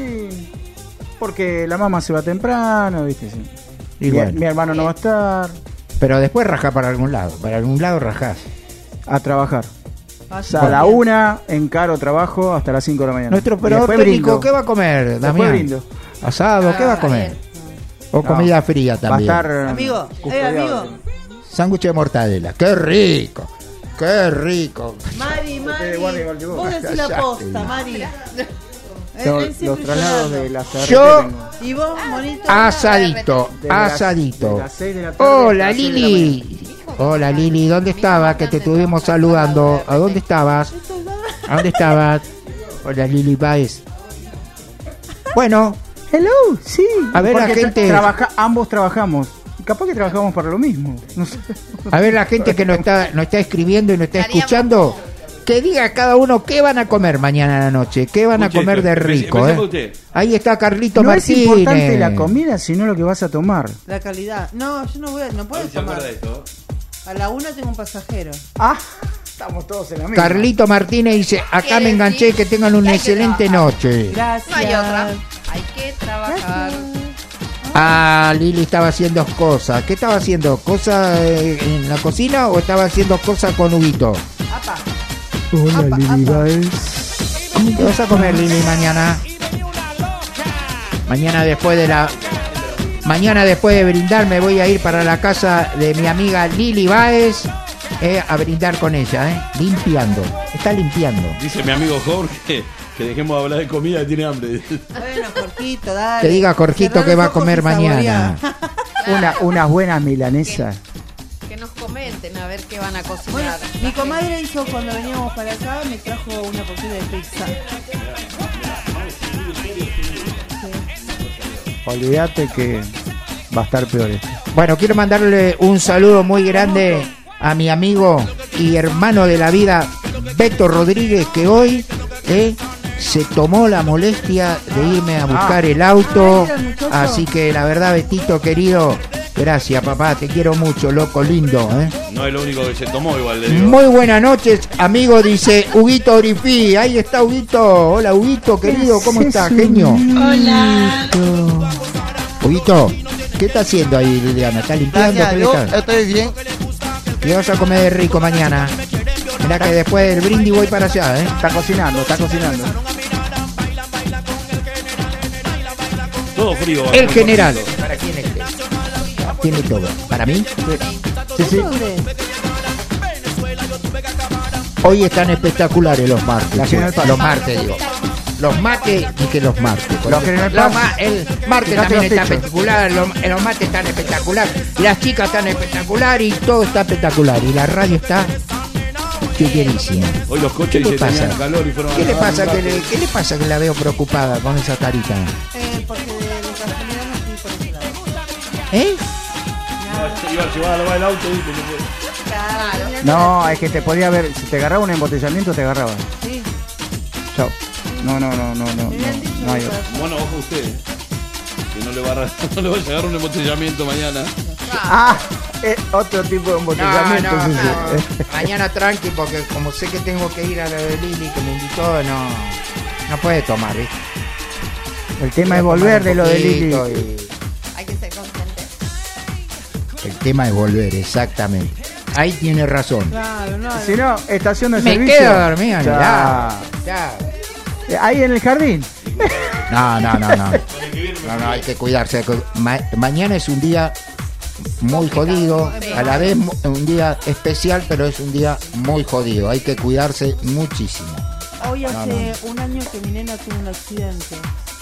Porque la mamá se va temprano, ¿viste? Sí. Y Mi bueno. hermano no va a estar. Pero después rajá para algún lado rajás. A trabajar. Así A la bien. 1 encaro trabajo hasta las 5 de la mañana. Nuestro Y operador después técnico, brindo. ¿qué va a comer, Después Damián? brindo. Asado, ¿qué va a comer? O comida fría también. Va a estar Amigo, custodiado. amigo. Sándwich de mortadela. ¡Qué rico! ¡Qué rico! Mari, guarda igual que vos. vos decís la posta, Mari. Los traslados de la CRT Yo- tengo. ¿Y vos, monito? Asadito, Desde las- asadito. de las 6 de la tarde Hola hasta las 6 de la Lili. Hola Lili, ¿dónde estabas? Que te estuvimos saludando. ¿A dónde estabas? ¿A dónde estabas? Hola Lili Baez. Bueno, Hello, sí. A ver, la Porque gente- ambos trabajamos. Capaz que trabajamos para lo mismo. No sé. a ver la gente que nos está escribiendo y nos está escuchando, que diga cada uno qué van a comer mañana a la noche, qué van a Escuche, comer de rico. empecé por usted. Ahí está Carlito No es Martínez. importante la comida, sino lo que vas a tomar. La calidad. No, yo no puedo A ver si se tomar. acuerda de esto. A la 1 tengo un pasajero. Ah, estamos todos en la misma. Carlito Martínez dice, acá Quiere me enganché, decir que tengan una que hay que excelente trabajar. noche. Gracias. No hay otra. Hay que trabajar. Ah, Lili estaba haciendo cosas. ¿Qué estaba haciendo? ¿Cosas en la cocina o estaba haciendo cosas con Huguito? Apa. Hola, Lili Baez. ¿Qué vas a comer, Lili, mañana? Mañana después de brindar me voy a ir para la casa de mi amiga Lili Baez a brindar con ella, limpiando. Está limpiando. Dice mi amigo Jorge que dejemos de hablar de comida, que tiene hambre. Bueno, Jorgito, dale. Que diga Jorgito Cerrá que los va a ojos comer y saboreá. mañana. Unas buenas milanesas. Que nos comenten a ver qué van a Bueno, cocinar. mi comadre hizo cuando veníamos para acá, me trajo una porción de pizza. Olvídate que va a estar peor esto. Bueno, quiero mandarle un saludo muy grande a mi amigo y hermano de la vida, Beto Rodríguez, que hoy se tomó la molestia de irme a buscar el auto. Ay, mira, muchacho. Así que la verdad, Betito querido, gracias papá, te quiero mucho, loco lindo. No es lo único que se tomó, igual le digo. Muy buenas noches, amigo, dice Huguito Orifí. Ahí está Huguito. Hola Huguito, querido, ¿cómo estás, genio? Hola. Huguito, ¿qué está haciendo ahí, Liliana? ¿Está limpiando? ¿Qué le está? Estoy bien. ¿Qué vas a comer de rico mañana? Mirá que después del brindis voy para allá, Está cocinando. Todo frío. El general. ¿Para quién es este? Tiene todo. ¿Para mí? Sí. ¿Dónde? Hoy están espectaculares los martes. La General Paz. Los martes, digo. Los mates y que los martes. Los General Paz. El martes Fíjate también los está techos. espectacular. Los mates están espectacular. Las chicas están espectacular y todo está espectacular. Y la radio está llenísima. Hoy los ¿Qué coches le se tenían pasa? calor y fueron a ¿Qué le lavar pasa? un rato. ¿Qué le pasa que la veo preocupada con esa carita? Porque de casualidad no fui por ese lado. ¿Eh? Iba a lavar el auto y dice, no puede. Claro. No, es que te podía haber. Si te agarraba un embotellamiento, te agarraba. Sí. Chao. No hay otro. Bueno, ojo usted, que no le va a llegar un embotellamiento mañana. Otro tipo de embotellamiento. No, sí, no. sí. Mañana tranqui, porque como sé que tengo que ir a la de Lili que me invitó, no puede tomar, ¿viste? El tema es volver de lo de Lili. Hay que ser consciente. El tema es volver, exactamente. Ahí tiene razón. Claro, no. Si no, estación de Me servicio. quedo dormido, Ya. ya. Ahí en el jardín. No, hay que cuidarse. Mañana es un día muy jodido, a la vez un día especial, pero es un día muy jodido. Hay que cuidarse muchísimo. Hoy hace un año que mi nena tuvo un accidente.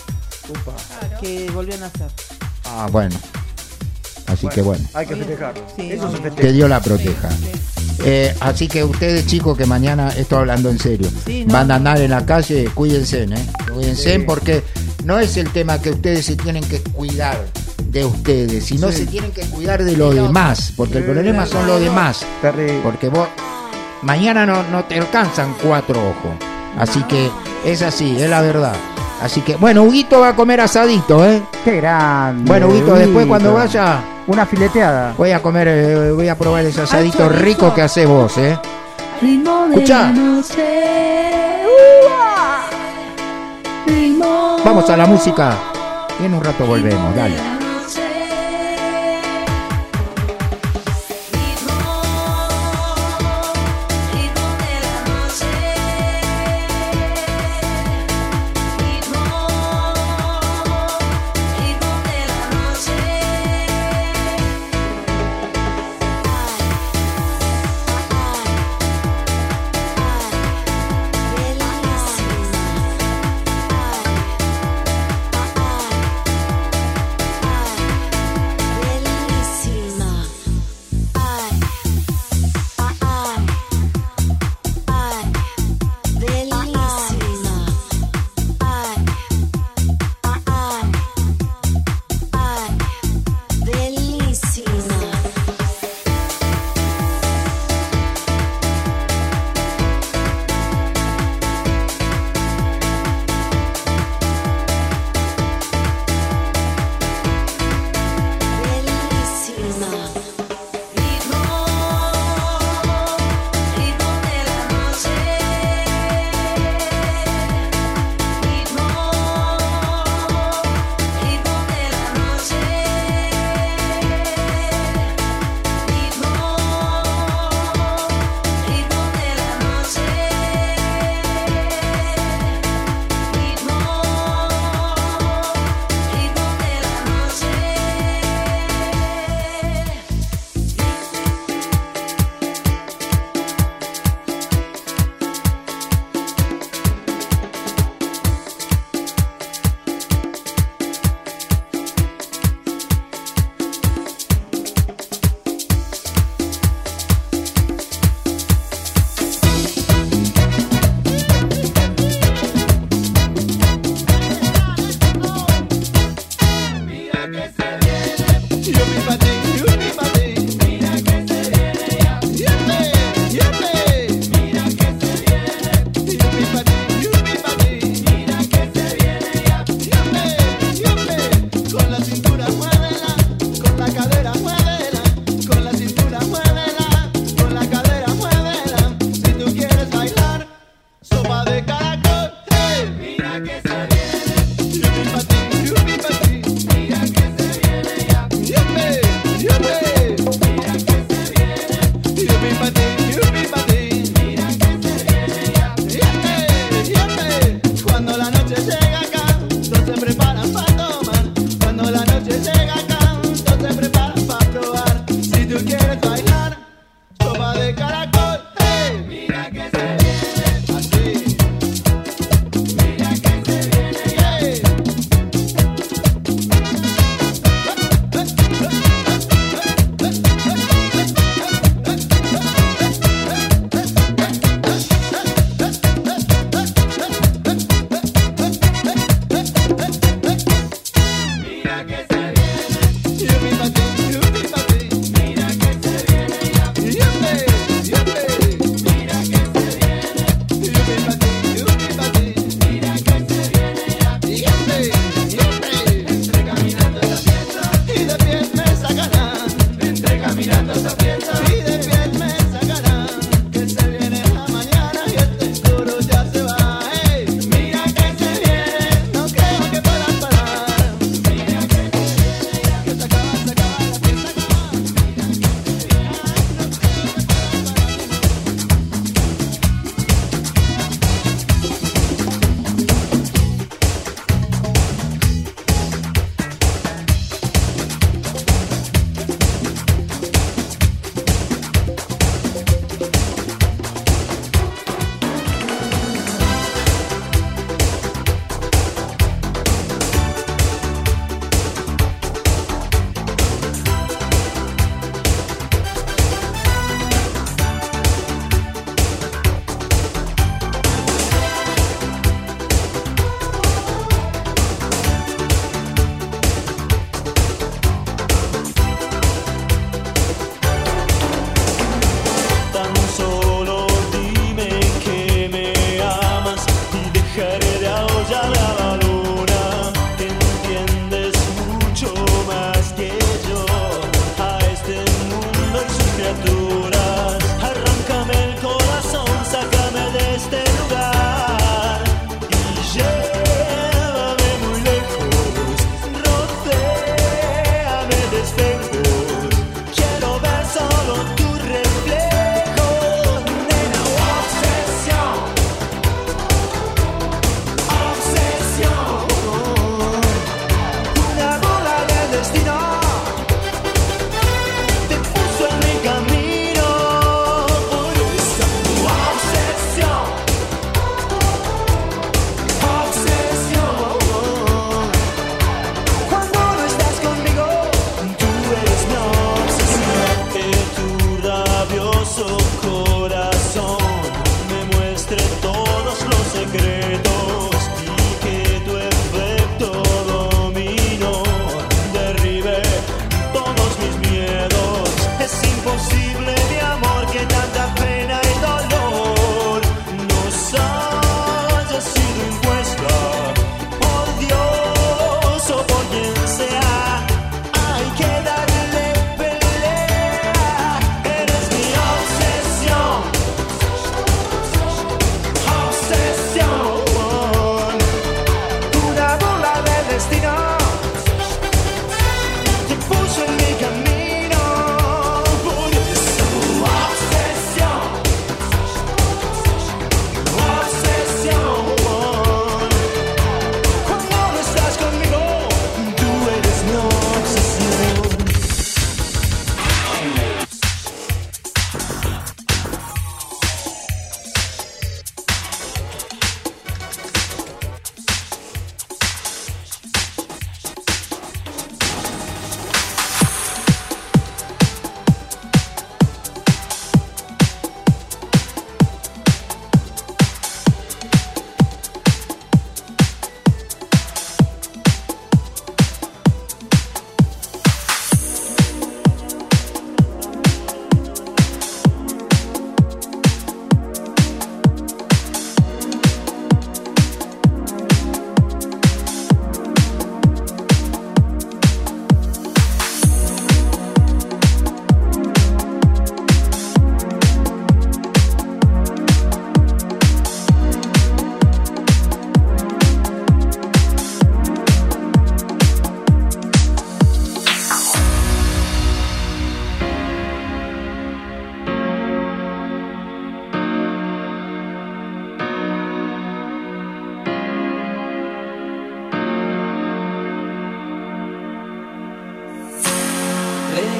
Que volvió a nacer. Ah, bueno. Así que bueno. Hay que festejarlo. Sí, Eso se Que festeja. Dios la proteja. Así que ustedes, chicos, que mañana estoy hablando en serio, Sí, no, van a no. andar en la calle, cuídense, cuídense, porque no es el tema que ustedes se tienen que cuidar de ustedes, sino se tienen que cuidar de los demás, porque el problema son los demás, Terrible. porque vos mañana no te alcanzan 4 ojos, así que es así, es la verdad. Así que, bueno, Huguito va a comer asadito, Qué grande. Bueno, Huguito, después Huguito. cuando vaya, Una fileteada. voy a comer, voy a probar ese asadito chorizo. rico que haces vos, Ritmo de Escuchá. la noche. Ritmo Vamos a la música y en un rato volvemos, dale. de la noche.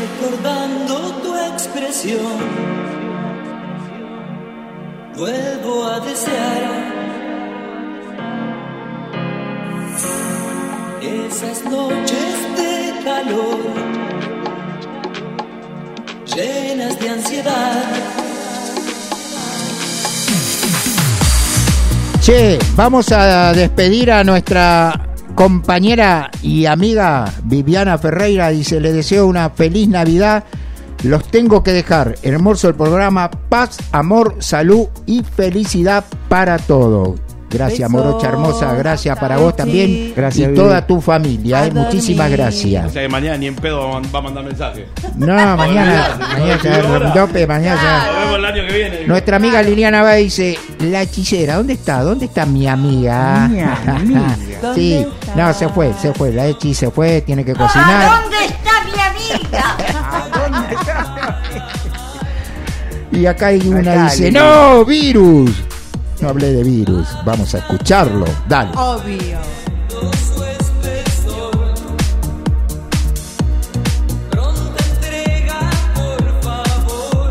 recordando tu expresión, vuelvo a desear esas noches de calor, llenas de ansiedad. Che, vamos a despedir a nuestra compañera y amiga Viviana Ferreira. Dice, le deseo una feliz Navidad. Los tengo que dejar. Hermoso el programa. Paz, amor, salud y felicidad para todos. Gracias, Beso. Morocha hermosa. Gracias para vos también. Gracias, y Vivi. toda tu familia. A Muchísimas dormir. O gracias. sea que mañana ni en pedo va a mandar mensaje. No, mañana Olvidate, mañana Nos vemos el año que viene. Nuestra amiga Liliana va y dice, la hechicera, ¿dónde está? ¿Dónde está mi amiga? Mi amiga. Sí, ¿Dónde está? no, se fue, la hechi se fue, tiene que cocinar. ¿Dónde está mi amiga? Y acá hay una Acá, dice, Liliana. no, virus. No hablé de virus, vamos a escucharlo, dale. Obvio. Pronta entrega, por favor.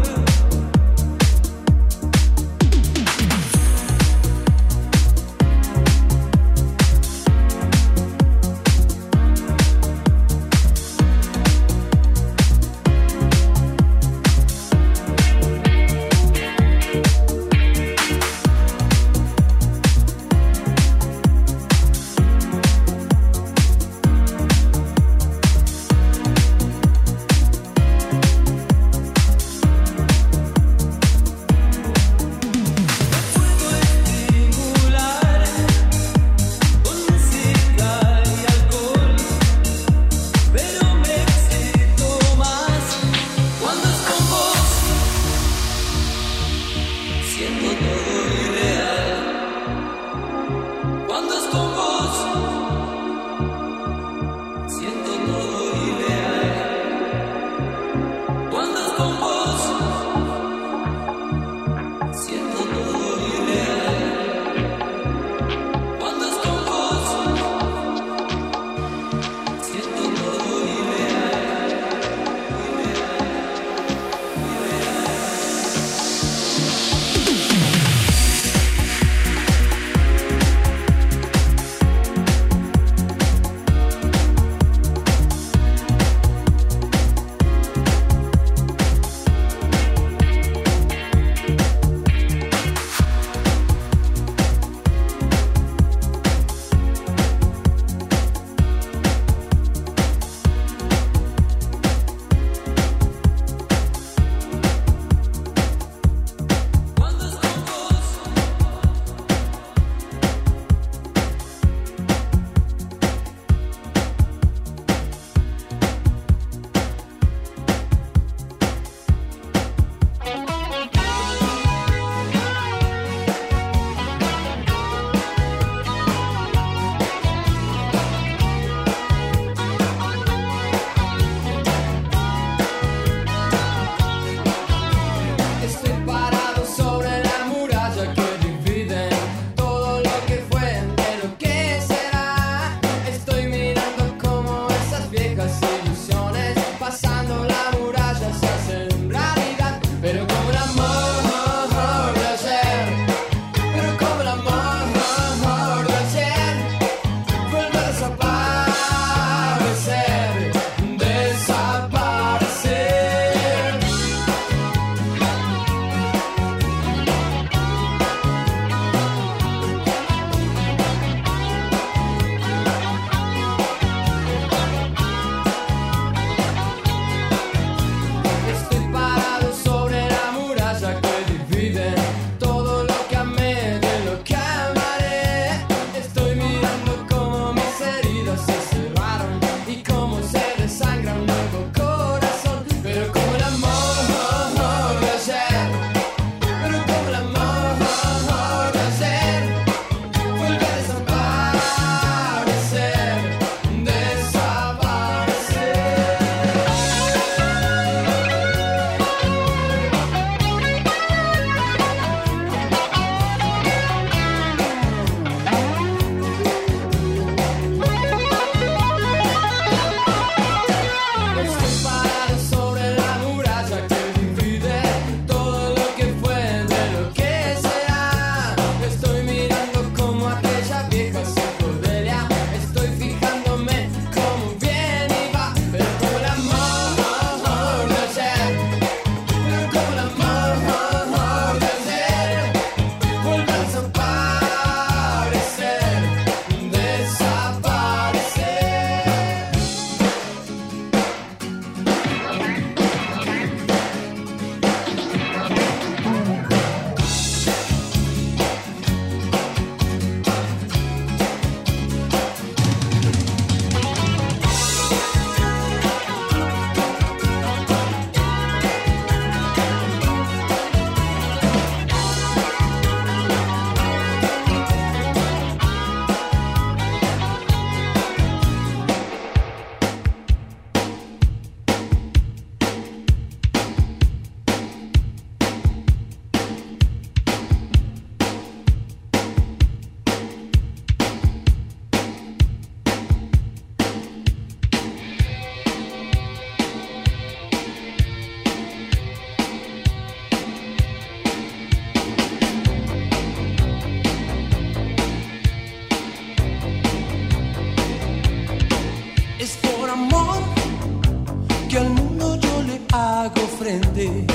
que al mundo yo le hago frente.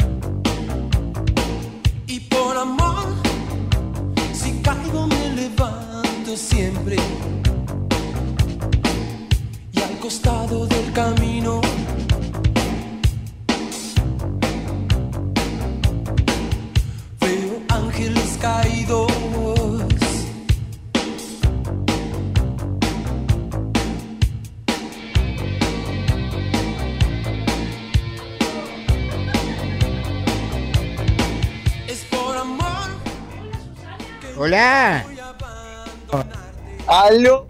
Y por amor, si caigo me levanto siempre. Y al costado del camino veo ángeles caídos. Hola. ¡Aló!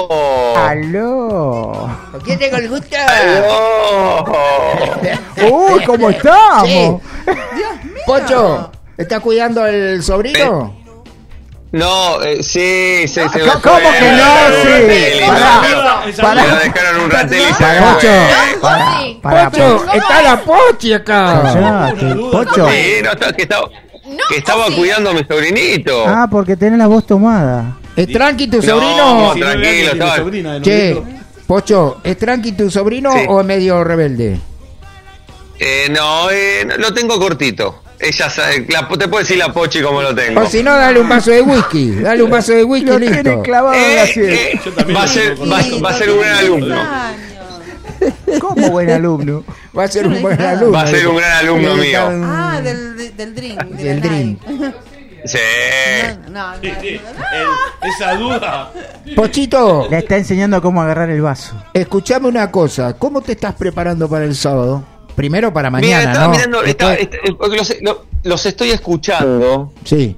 ¡Aló! ¿Con quién tengo el gusto? ¡Aló! ¡Uy, cómo estamos! Sí. Pocho, ¿estás cuidando el sobrino? No, sí, se me ¿Cómo fue. que no? Sí. Me lo dejaron un ratel y se Pocho, fue. Pocho, está la Pochi acá. Callate, Pocho. Sí, no, que estaba cuidando a mi sobrinito. Ah, porque tenés la voz tomada. ¿Es tranqui tu No, sobrino? tranquilo, estaba. Che, Pocho, ¿es tranqui tu sobrino Sí. o es medio rebelde? No, lo tengo cortito. Ella sabe, te puedo decir la Pochi como lo tengo. O si no, dale un vaso de whisky. Dale un vaso de whisky, Lo listo. tiene clavado en la sien. Va a ser un gran alumno. ¿Cómo buen alumno? Va a ser un buen alumno. Va a ser un gran alumno mío. Ah, del drink. Del drink. Sí. No. Esa duda. Pochito, Le está enseñando cómo agarrar el vaso. escuchame una cosa. ¿Cómo te estás preparando para el sábado? Primero para Mira, mañana, estaba ¿no? mirando, Después- porque los estoy escuchando. Sí.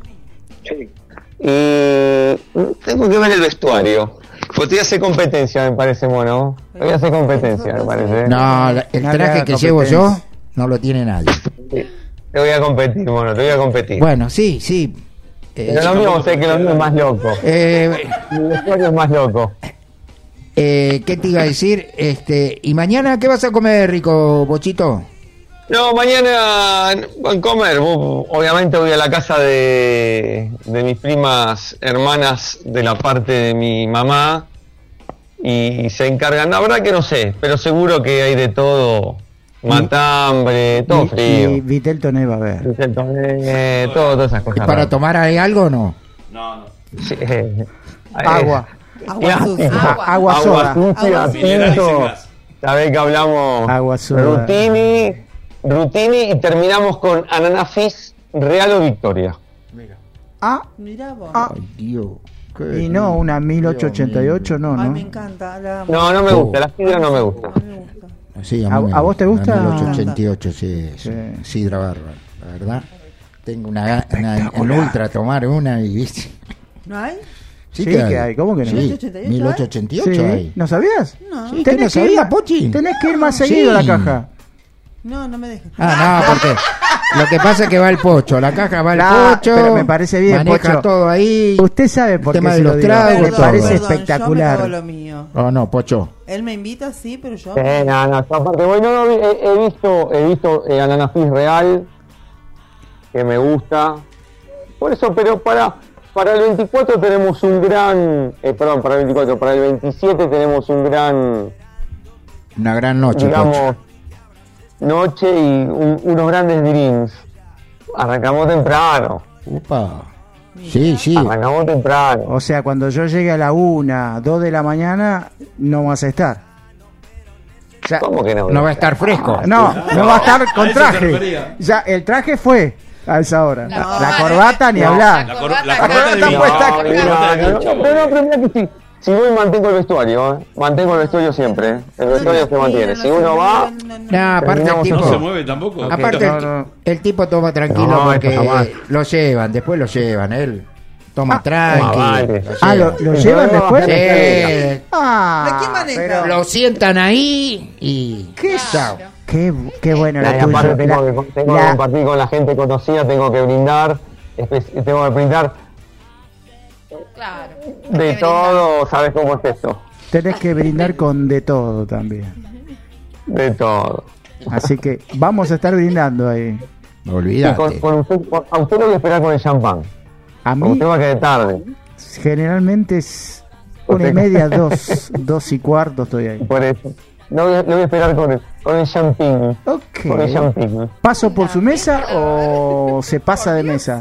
Tengo que ver el vestuario. Pues te voy a hacer competencia, me parece, mono. Te voy a hacer competencia, me parece. No, el No traje haga que llevo yo competencia. no lo tiene nadie. Te voy a competir, mono, te voy a competir. Bueno, sí. Pero lo mío, sé que lo mío es más loco. Mi vestuario es más loco. ¿Qué te iba a decir? ¿Y mañana qué vas a comer, rico Pochito? No, mañana van a comer. Obviamente voy a la casa de mis primas hermanas de la parte de mi mamá y se encargan. La verdad que no sé, pero seguro que hay de todo. Matambre, todo frío. Y Vitel Toné va a ver. Todas esas cosas. ¿Para raras. tomar hay algo o no? No. Sí, Agua. Agua sucia. Agua soda. sucia, Agua mineral y sin atento. gas. Sabés que hablamos Agua soda. Rutini y terminamos con Ananá Fizz, Real o Victoria. Ah, Mirá vos. Ay, Dios. qué y no, una Dios 1888, no, Ay, ¿no? me encanta. No me gusta, la sidra no me gusta. A mí me gusta. Sí, ¿A mí me vos te gusta? 1888, sí. Sidra bárbara, la verdad. Tengo una en ultra a tomar una y viste. ¿No hay? Sí que hay, ¿cómo que no? Sí, 1888 1888 Sí. hay. ¿No sabías? No. Sí, ¿qué no sabía, Pochi? Tenés que ir más seguido a la caja. No me dejes. Ah, no, porque lo que pasa es que va el Pocho, la caja va el Pocho. Pero me parece bien, maneja Pocho. todo ahí. Usted sabe por tema qué de se los lo digo. tragos, Me todo. parece Perdón, espectacular. Yo me pago lo mío. Oh, no, Pocho. Él me invita, sí, pero yo. No, aparte, bueno, he visto Ananá Fizz Real, que me gusta. Por eso, pero para el 24 tenemos un gran, para el 24, para el 27 tenemos un gran, Una gran noche, digamos, Pocho. noche y unos grandes drinks. Arrancamos temprano. Upa. Sí. Arrancamos temprano. O sea, cuando yo llegue a la 1, 2 de la mañana, no vas a estar. Ya, ¿Cómo que no? No va a estar fresco. no va a estar A con eso se traje. refería. Ya, el traje fue a esa hora. No, La corbata ni hablar. La corbata corbata de puesta. Pero mira que sí. Si voy mantengo el vestuario, mantengo el vestuario siempre. El vestuario se mantiene. Si uno va, No, aparte el Terminamos No se tipo, mueve tampoco. aparte el tipo toma tranquilo No, porque esto jamás. lo llevan, después lo llevan, él toma tranqui. vale. ¿Lo llevan después? Sí, ¿De quién maneja? pero lo sientan ahí y ¿Qué? chao. Qué bueno y lo aparte tuyo. tengo que compartir con la gente conocida, tengo que brindar, tengo que brindar Claro. de todo, ¿sabes cómo es esto? Tenés que brindar con de todo también. De todo. Así que vamos a estar brindando ahí. Y Olvídate. a usted lo voy a esperar con el champán. A Porque mí usted va a quedar tarde. generalmente es 1:30, 2:15 estoy ahí. Por eso. lo voy a esperar con el champín. Ok. Con el champín. ¿Paso por su mesa o se pasa de mesa?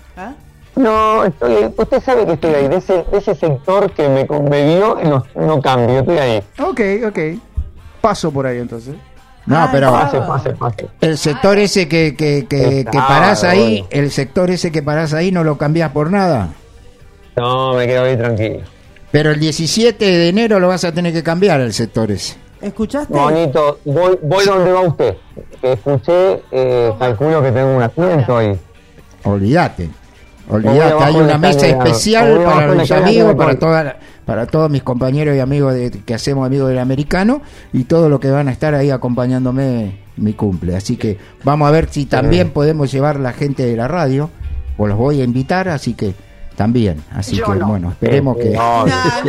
No, usted sabe que estoy ahí, de ese sector que me vio, no cambio, estoy ahí. Ok. Paso por ahí entonces. No, pero Pase. el sector ese que parás ahí, bueno. el sector ese que parás ahí no lo cambiás por nada. No, me quedo ahí tranquilo. Pero el 17 de enero lo vas a tener que cambiar el sector ese. ¿Escuchaste? Bonito, voy donde va usted. Que escuché, calculo que tengo un asiento ahí. Olvídate, Voy hay abajo una de mesa la escalera. especial Voy para abajo de la los escalera, amigos, para todos mis compañeros y amigos que hacemos amigos del americano y todos los que van a estar ahí acompañándome mi cumple. Así que vamos a ver si también podemos llevar la gente de la radio, o los voy a invitar, así que también. Así que bueno, esperemos que... No,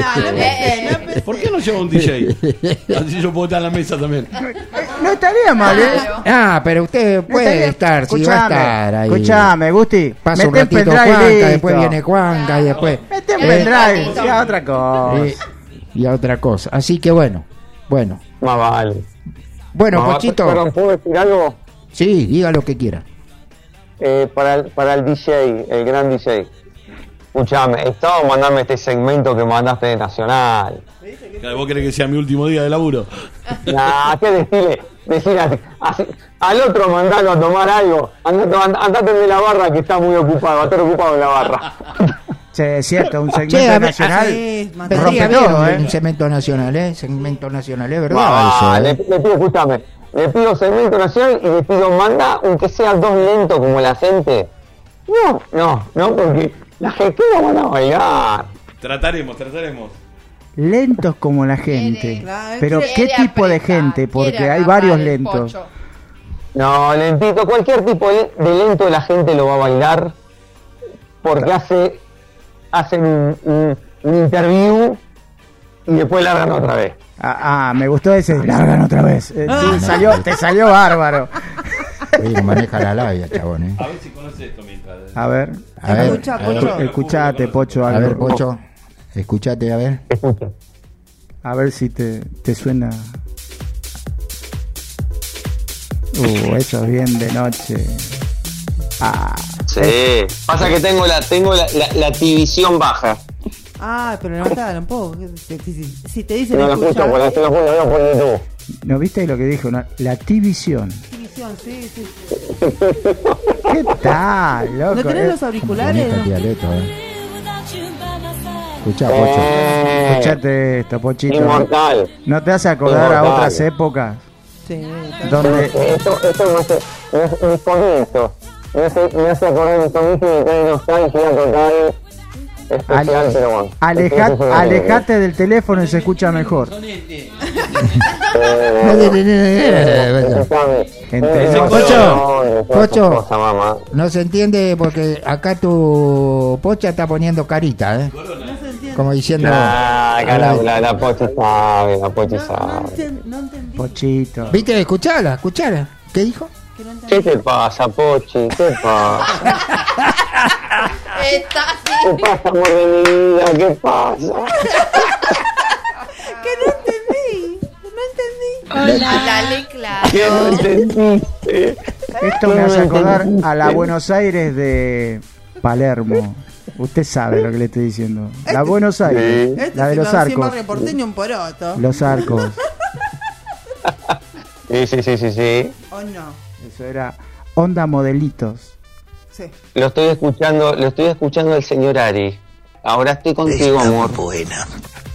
¿Por qué no lleva un DJ? Así yo puedo estar en la mesa también. No estaría mal, ¿eh? Ah, pero usted puede estar, si va a estar ahí. Escuchame, Gusti. Pasa un Mete ratito pendrive, Juanca, listo. después viene Juanca y después... Mete un pendrive, y a otra cosa. Y a otra cosa. Así que bueno. Más vale. Bueno, Más Pochito. Perdón, ¿puedo decir algo? Sí, diga lo que quiera. Para el DJ, el gran DJ. Escuchame, estaba mandarme este segmento que mandaste de Nacional. ¿Vos querés que sea mi último día de laburo? Nah, ¿qué decirle así, al otro mandalo a tomar algo? Andate de la barra que está muy ocupado, va a estar ocupado en la barra. Che, es cierto, un segmento Che, nacional Vendría rompe bien todo, un segmento nacional, segmento nacional, es verdad Ah, eso, le pido, escúchame, le pido segmento nacional y le pido manda, aunque sea 2 lentos como la gente. No, porque la gente no van a bailar. Trataremos. Lentos como la gente. Claro, Pero quiere ¿qué tipo de apretar, gente? Porque quiere hay agarrar varios el lentos. pocho. No, lentito, cualquier tipo de lento la gente lo va a bailar porque hacen un interview y después largan otra vez. Me gustó ese. Largan otra vez. Te salió bárbaro. Oye, maneja la labia, chabón, A ver si conoces esto mientras. A ver. Escucha, Pocho. Escuchate, Pocho. A ver, Pocho, escuchate, a ver. Escucha. A ver si te suena. Eso es bien de noche. Sí. Pasa que tengo la división baja. Pero levantala un poco. Si te dicen No la escucho, escuchar. por la pongo por YouTube. ¿No viste lo que dijo? La T-Visión. Sí. ¿Qué tal, loco? ¿No tenés los auriculares? Bonito dialecto, Escuchá, Pocho. Escuchate esto, Pochito. Inmortal. ¿No te hace acordar a Inmortal. otras épocas? Sí. Donde Esto me hace mis comienzos. Me hace acordar mis comienzos y me trae nostalgia total. Especial, pero bueno. alejate del teléfono y se escucha mejor. Pocho, no se entiende porque acá tu Pocha está poniendo carita, como diciendo... La Pochi sabe, No entendí. Pochito. ¿Viste? Escuchala. ¿Qué dijo? ¿Qué te pasa, Pochi? ¿Qué pasa? Está así. ¿Qué pasa, amor de mi vida? ¿Qué pasa? Que no entendí. Dale, claro. ¿Qué no entendiste? Esto me hace acordar a la Buenos Aires de Palermo. Usted sabe lo que le estoy diciendo. La Buenos Aires, la de los arcos. Porteño un poroto. Los arcos. Sí. ¿O no? Eso era Onda Modelitos. Sí. Lo estoy escuchando al señor Ari. Ahora estoy contigo, amor. Buena.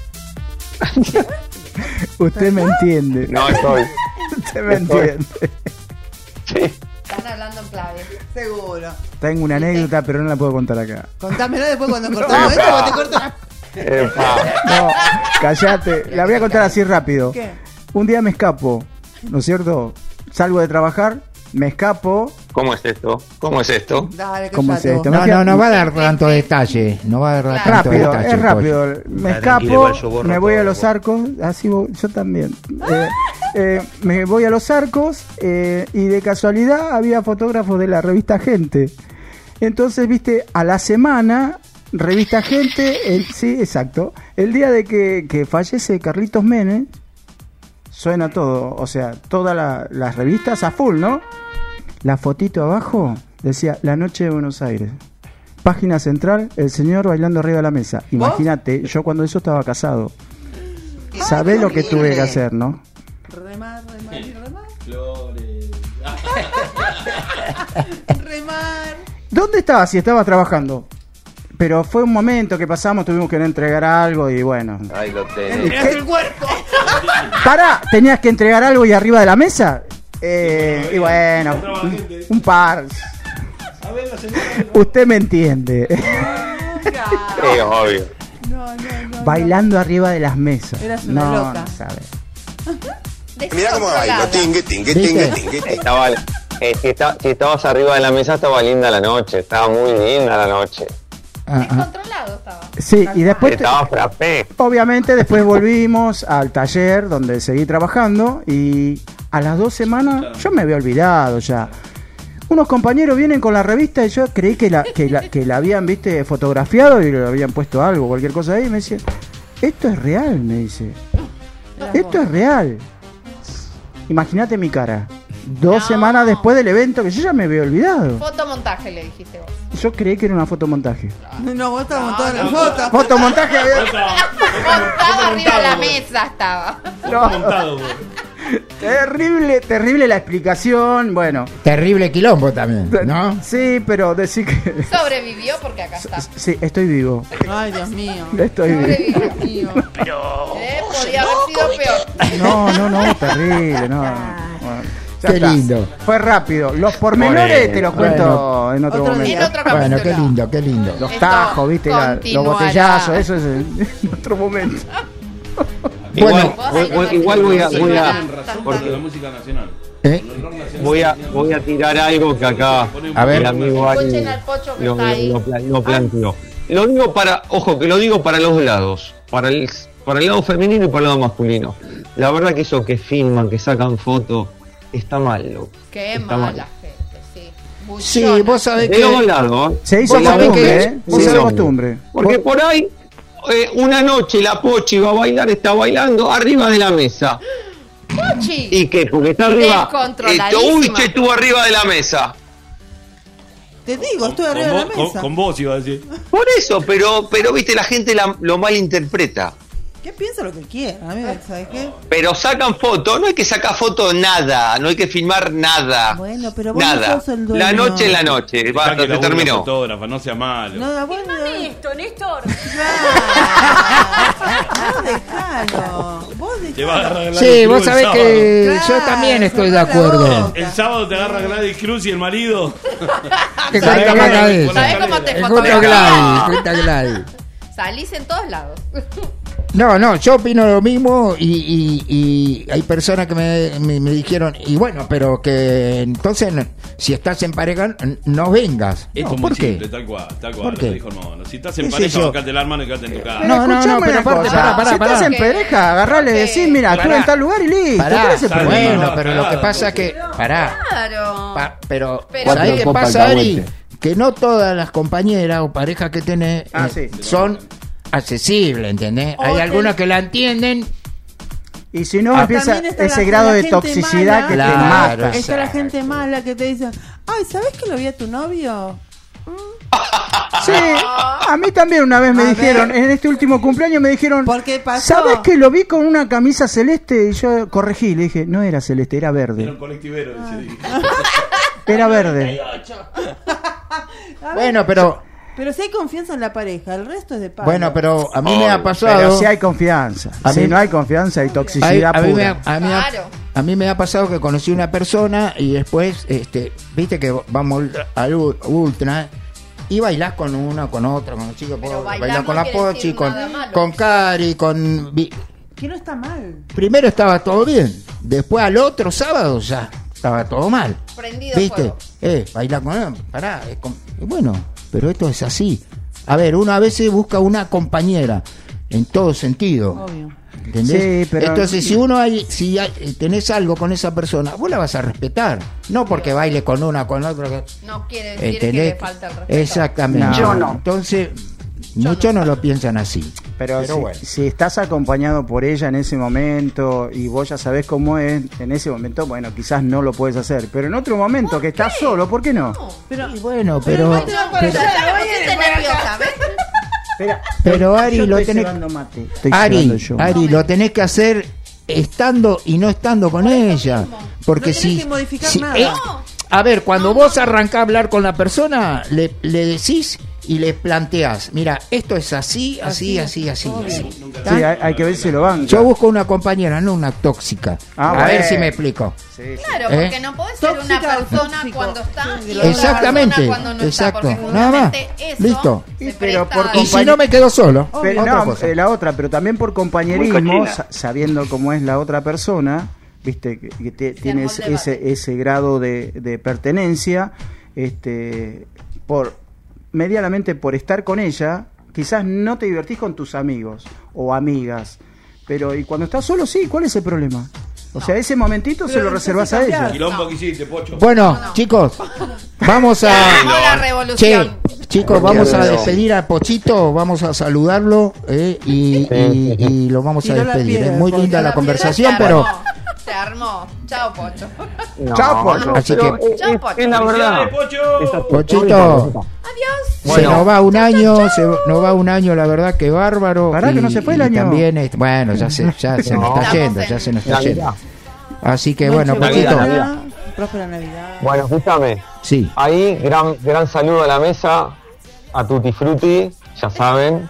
Usted me entiende. No estoy. Usted me entiende. Sí. Están hablando en clave. Seguro. Tengo una anécdota, pero no la puedo contar acá. Contámelo después cuando cortamos esto, vos te cortas. No, callate. La voy a contar así rápido. ¿Qué? Un día me escapo, ¿no es cierto? Salgo de trabajar, me escapo. ¿Cómo es esto? Dale, ¿Cómo es esto? No va a dar tanto detalle. No va a dar tanto Rápido, detalle. es rápido. Me tranquilo, escapo, yo borro me voy todo, a los arcos, así yo también. Me voy a los arcos y de casualidad había fotógrafos de la revista Gente. Entonces, viste, a la semana, revista Gente, sí, exacto, el día de que fallece Carlitos Menem, suena todo, o sea, todas las revistas a full, ¿no? La fotito abajo decía La Noche de Buenos Aires. Página central, el señor bailando arriba de la mesa. Imagínate, yo cuando eso estaba casado. ¿Sabés lo que tuve que hacer, no? Remar, remar y remar. Flores. Remar. ¿Dónde estabas? Si estabas trabajando. Pero fue un momento que pasamos, tuvimos que entregar algo y bueno. Ahí lo tenés. El cuerpo. Pará, ¿tenías que entregar algo y arriba de la mesa? Y bueno, un par. A ver, la señora. Usted me entiende. Sí, obvio. No. Bailando arriba de las mesas. Eras una loca. No sabes. Mirá cómo bailo, Estaba, si estabas arriba de la mesa estaba linda la noche, estaba muy linda la noche. Descontrolado estaba. Sí, y después Estaba frappé. obviamente después volvimos al taller donde seguí trabajando y a las 2 semanas yo me había olvidado ya. Unos compañeros vienen con la revista y yo creí que la habían, viste, fotografiado y le habían puesto algo, cualquier cosa ahí, y me dice, esto es real, me dice. Esto es real. Imagínate mi cara. 2 semanas después del evento que yo ya me había olvidado. Fotomontaje le dijiste vos. Yo creí que era una fotomontaje. No, vos estabas todas las fotos. Fotomontaje había... Montado arriba de la mesa estaba. Montado, güey. Terrible la explicación, bueno. Terrible quilombo también, ¿no? Sí, pero decir que... Sobrevivió porque acá está. Sí, estoy vivo. Ay, Dios mío. Estoy vivo. Sobrevivió. Podría haber sido peor. No, terrible, no. Bueno, ya Qué está. lindo. Fue rápido. Los pormenores te los cuento en otro momento. En otro capítulo. Bueno, qué lindo. Los Esto tajos, viste, los continuará. botellazos, eso es en otro momento. Bueno, Igual voy a Porque la música nacional. voy a tirar algo que acá A ver. el amigo Ari Escuchen al Pocho que está ahí. lo planteó. Lo digo que lo digo para los dos lados, para el lado femenino y para el lado masculino. La verdad que eso que filman, que sacan fotos, está mal, loco. Qué Está mala mal. gente, sí. sí, Buchona. vos sabés De los dos que... lados, Se hizo ¿Vos sabés costumbre, qué? ¿eh? Se hizo costumbre. Porque por ahí, una noche la Pochi va a bailar, está bailando arriba de la mesa. Pochi. ¿Y qué? Porque está arriba. Descontroladísima. Uy, che, estuvo arriba de la mesa. Te digo, estoy arriba de la mesa. Con vos iba a decir. Por eso, pero viste, la gente lo malinterpreta. ¿Qué piensa lo que quiera? A mí, ¿sabes qué? Pero sacan fotos, no hay que sacar fotos nada, no hay que filmar nada. Bueno, pero vos nada. no sos el dueño. La noche en la noche, Dejá que se labure terminó. la fotógrafa, no sea malo. No, bueno, esto, Néstor. no, dejalo. Vos Te va a dejalo. agarrar Gladys Sí, Cruz vos el sabés sábado. que yo Claro, también estoy de cerrá la acuerdo. boca. El sábado te agarra Gladys Cruz y el marido. Que ¿Sabés cuenta qué? Gladys. Con la ¿Sabés cómo te escalera. Cuenta fotografias? Gladys, cuenta Gladys. Salís en todos lados. No, yo opino lo mismo y hay personas que me dijeron, y bueno, pero que entonces si estás en pareja no vengas. Esto No, es ¿por muy qué? simple, tal cual, ¿Por lo qué? dijo el mono. Si estás en ¿Qué sé pareja, yo? bajate la mano y quédate en tu casa. No, Escuchame pero una aparte, cosa. pará. Si estás en pareja, agarrale y decís, mira, estuve en tal lugar y listo. Pará, ¿Cuál es el problema? bueno, pero lo que pasa es que... Pará, Claro. pero Pero- ¿sabés qué Copa pasa, Ari? alcahuete. Que no todas las compañeras o parejas que tenés Sí. son accesibles, ¿entendés? O Hay te- algunas que la entienden. Y si no, empieza También está ese la grado de gente toxicidad mala. que Claro, te mata. Está la exacto. gente mala que te dice, ay, ¿sabés que lo vi a tu novio? Sí, a mí también una vez me dijeron, en este último cumpleaños me dijeron, ¿Por qué pasó? ¿sabes que lo vi con una camisa celeste? Y yo corregí, le dije, no era celeste, era Era un verde. colectivero, dice. Era verde. Bueno, pero Pero si hay confianza en la pareja, el resto es de palo. bueno, pero a mí me ha pasado. Pero si hay confianza. A Si mí- no hay confianza, hay toxicidad a mí me pura. Claro. a mí me ha pasado que conocí una persona y después, viste que vamos al ultra y bailás con una, con otra, con los chicos, Pero bailar bailás no con la quiere Pochi, decir con, nada malo. con Cari, con... Que no está mal. Primero estaba todo bien, después al otro sábado ya estaba todo mal. Prendido ¿Viste? fuego. Bailar con él, pará. Bueno, pero esto es así. A ver, uno a veces busca una compañera en todo sentido. Obvio. ¿Entendés? Sí, pero- Entonces, si tenés algo con esa persona, vos la vas a respetar. No porque baile con una, con otra. No quiere decir que ¿Entendés? le falta el respeto. Exactamente. No. Yo no. Entonces, Muchos no lo piensan así. Pero si, bueno. si estás acompañado por ella en ese momento y vos ya sabés cómo es, en ese momento, bueno, quizás no lo puedes hacer. Pero en otro momento que estás solo, ¿por qué no? Pero, Y bueno, pero nerviosa, ¿ves? pero Ari, yo lo estoy tenés, cebando mate. Estoy cebando yo. Ari, lo tenés que hacer estando y no estando con ella. Porque no tenés si, que modificar si- nada. a ver, cuando vos arrancás a hablar con la persona, le decís y le planteás, mira, esto es así. Sí, hay que ver si lo van. Yo busco una compañera, no una tóxica. A ver bueno. si me explico. Claro, porque no podés ser una Tóxica o persona tóxico. cuando está y Exactamente, otra persona cuando no exacto. está. Porque Nada más. justamente eso Listo. se Pero presta por Y si no me quedo solo. Pero otra no, cosa. la otra, pero también por Muy compañerismo, cochina. sabiendo cómo es la otra persona, viste, que tiene armó el debate. ese grado de pertenencia, medianamente por estar con ella, quizás no te divertís con tus amigos o amigas, pero y cuando estás solo, sí, ¿cuál es el problema? O sea, ese momentito se lo reservás a ella. Quilombo que hiciste, Pocho. Bueno, chicos, vamos a... armó la revolución. Chicos, vamos a despedir a Pochito, vamos a saludarlo y lo vamos a Tiró la despedir. piedra, Es muy porque linda la Se conversación, armó, pero... Se armó. Chao, Pocho. Chao, Pocho. Así pero que- Chao, Pocho. es la verdad. Pocho! Pochito, se Adiós. nos va un año, la verdad que bárbaro. Pará, que no se fue el y año. También, bueno, ya se nos está Estamos yendo, en ya se nos está Navidad. yendo. Así que Noche bueno, buena, Pochito, Navidad. Próspera Navidad. Bueno, escúchame. sí. Ahí, gran saludo a la mesa, a Tutti Frutti, ya saben.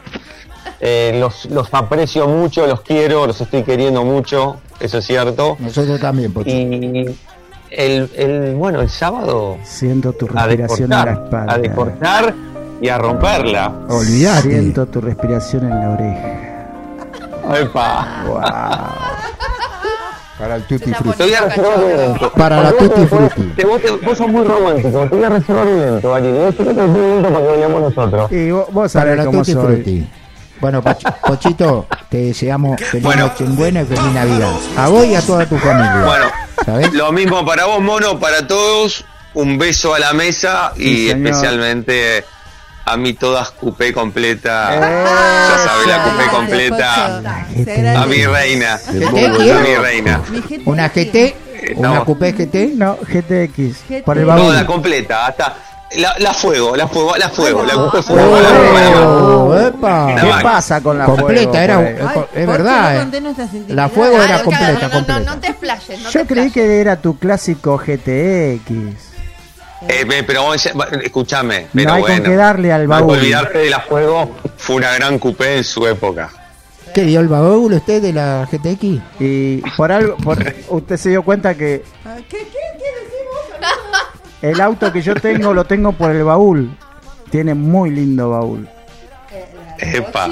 Los aprecio mucho, los quiero, los estoy queriendo mucho, eso es cierto. Nosotros también, Pochito. Y el sábado Siento tu a respiración en la espalda. deportar y a romperla. Olvidate. Siento tu respiración en la oreja. Epa. Wow. Para el Tutti Se Frutti. Te voy a reservar un evento. Para la Tutti Frutti. Vos sos muy romántico, te voy a reservar un evento, Ari. Yo te doy un evento para que vayamos nosotros. Y vos Para sabés la cómo Tutti soy. Frutti. Bueno, Pochito, te deseamos feliz noche buena y feliz Navidad. A vos y a toda tu familia. Bueno, ¿sabés? lo mismo para vos, Mono, para todos. Un beso a la mesa y Sí, señor. especialmente a mí todas cupé completa. Ya sabés, la cupé Gracias, completa. Pocho. Se A mi agradece. reina. ¿Qué? A mi reina. Mi gente- ¿Una GT? ¿Una no. Coupé GT? No, GTX. GTX. Por el No, baúl. la completa, hasta la fuego, la fuego. La cupé Oh, fuego. epa. ¿Qué pasa con la Completa, fuego, era, por ahí? es Pocho, verdad. no conté nuestras La intimidades. fuego era Claro, completa, claro, completa. No te explayes. No Yo te creí explayes. que era tu clásico GTX. Pero escúchame, No pero hay con bueno. qué darle al No hay que baúl. olvidarte de la fuego, fue una gran coupé en su época. ¿Qué dio el baúl usted de la GTX? Y por algo, usted se dio cuenta que Ah, ¿Qué decimos? el auto que yo tengo lo tengo por el baúl. Tiene muy lindo baúl. Epa.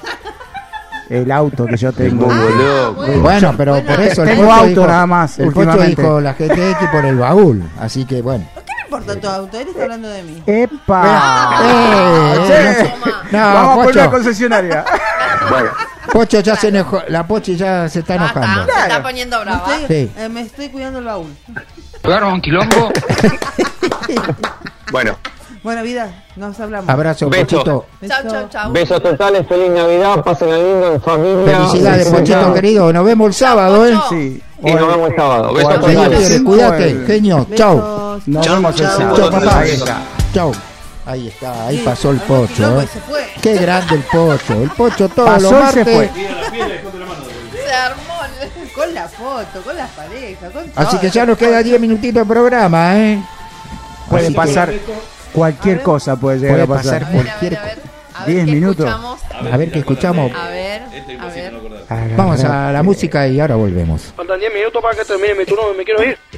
El auto que yo tengo. Bueno, pero por eso el Tengo Pocho auto dijo, nada más, el Pocho últimamente. dijo la GTX por el baúl. Así que bueno. ¿Qué me importa tu auto? Él está hablando de mí. ¡Epa! No, Vamos por Pocho, una concesionaria. Bueno, Pocho ya se enojó, la Pochi ya se está Basta, enojando. se está poniendo brava. Sí. Me estoy cuidando el baúl. ¿Jugaron quilombo? bueno. Buena vida, nos hablamos. Abrazo, Beso. Pochito. Chau, chau, chau. Besos totales, feliz Navidad, pasen lindo en familia. Felicidades, Sí, Pochito señor. querido. Nos vemos el sábado, ¿eh? Sí. Y nos vemos el sábado. Besos al- Señor totales. Tigre, cuídate, genio. Chau. Besos. Nos vemos el sábado. Chau, papá. Ahí está. Chau. Ahí está, ahí Sí, pasó el armó quilombo Pocho, y ¿eh? se fue. Qué grande el Pocho. El Pocho todos Pasó los y se martes. fue. Se armó. Con la foto, con las parejas, con Así todo. que ya nos queda 10 minutitos de programa, ¿eh? Puede Así que pasar cualquier cosa, puede llegar puede a pasar. pasar cualquier A ver, cosa. a ver 10 qué minutos. escuchamos. A ver qué escuchamos. A ver, Este es a imposible ver. no acordar. Vamos a la música y ahora volvemos. Faltan 10 minutos para que termine mi turno, me quiero ir.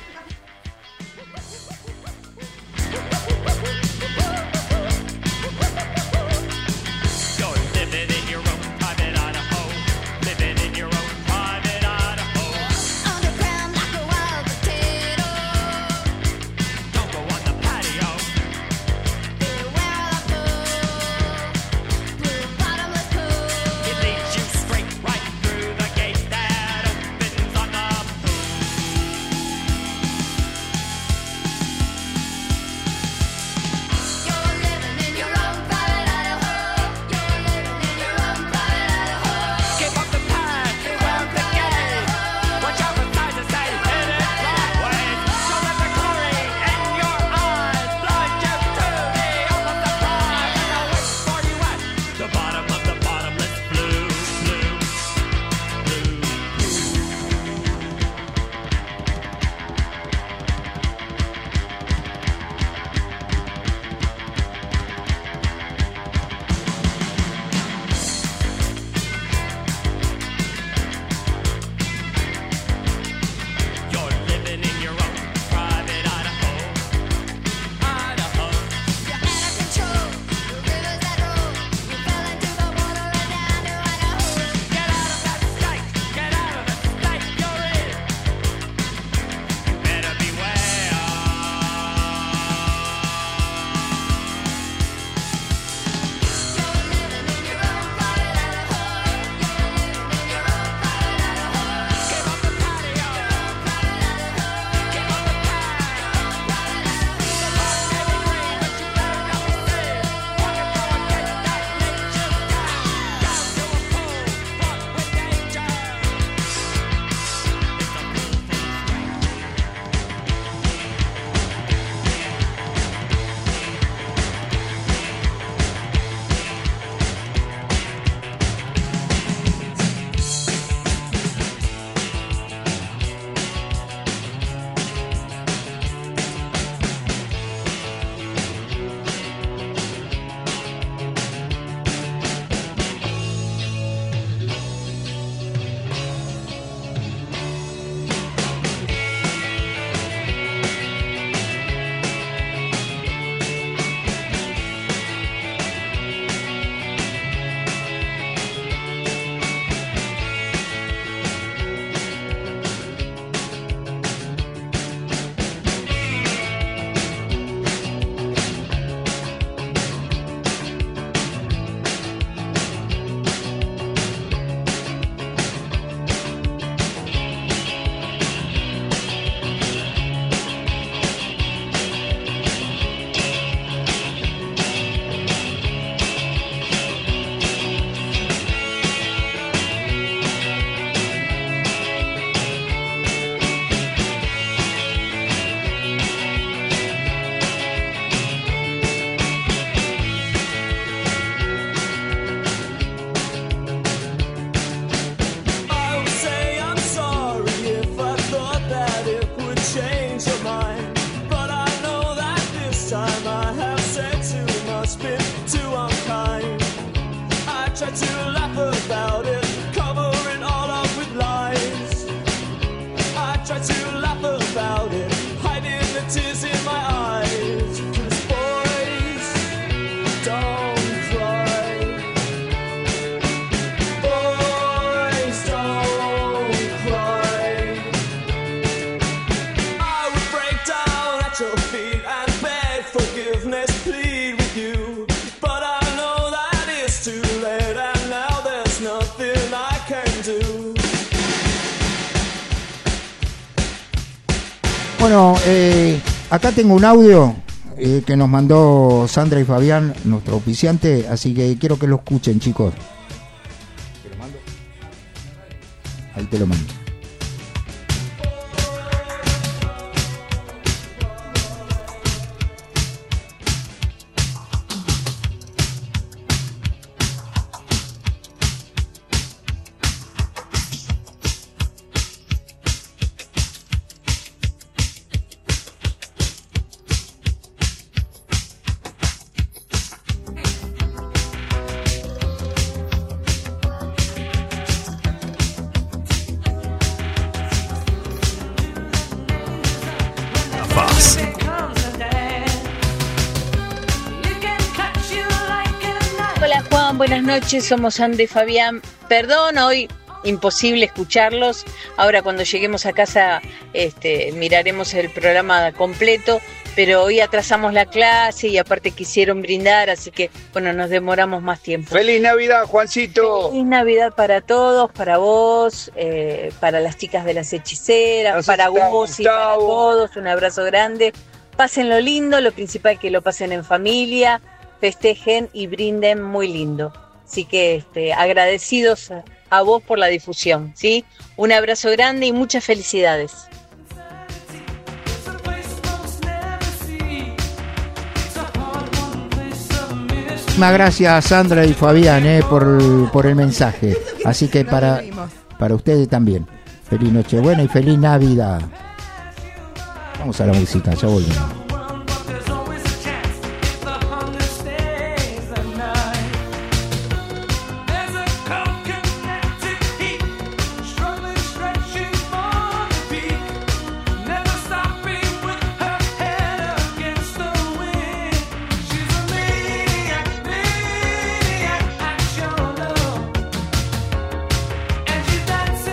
at your feet and beg forgiveness, plead with you. But I know that it's too late and now there's nothing I can do. Bueno, acá tengo un audio que nos mandó Sandra y Fabián, nuestro auspiciante, así que quiero que lo escuchen, chicos. ¿Te lo mando? Ahí te lo mando. Hola Juan, buenas noches, somos Andy y Fabián. Perdón, hoy imposible escucharlos. Ahora cuando lleguemos a casa miraremos el programa completo, pero hoy atrasamos la clase y aparte quisieron brindar, así que bueno, nos demoramos más tiempo. ¡Feliz Navidad, Juancito! Feliz Navidad para todos, para vos, para las chicas de las hechiceras, para vos y para todos, un abrazo grande. Pásenlo lindo, lo principal que lo pasen en familia, festejen y brinden muy lindo. Así que agradecidos a vos por la difusión, ¿sí? Un abrazo grande y muchas felicidades. Muchísimas gracias Sandra y Fabián por el mensaje. Así que para ustedes también. Feliz Nochebuena y feliz Navidad. Vamos a la música, ya volvemos.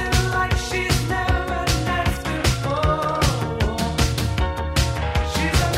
She's a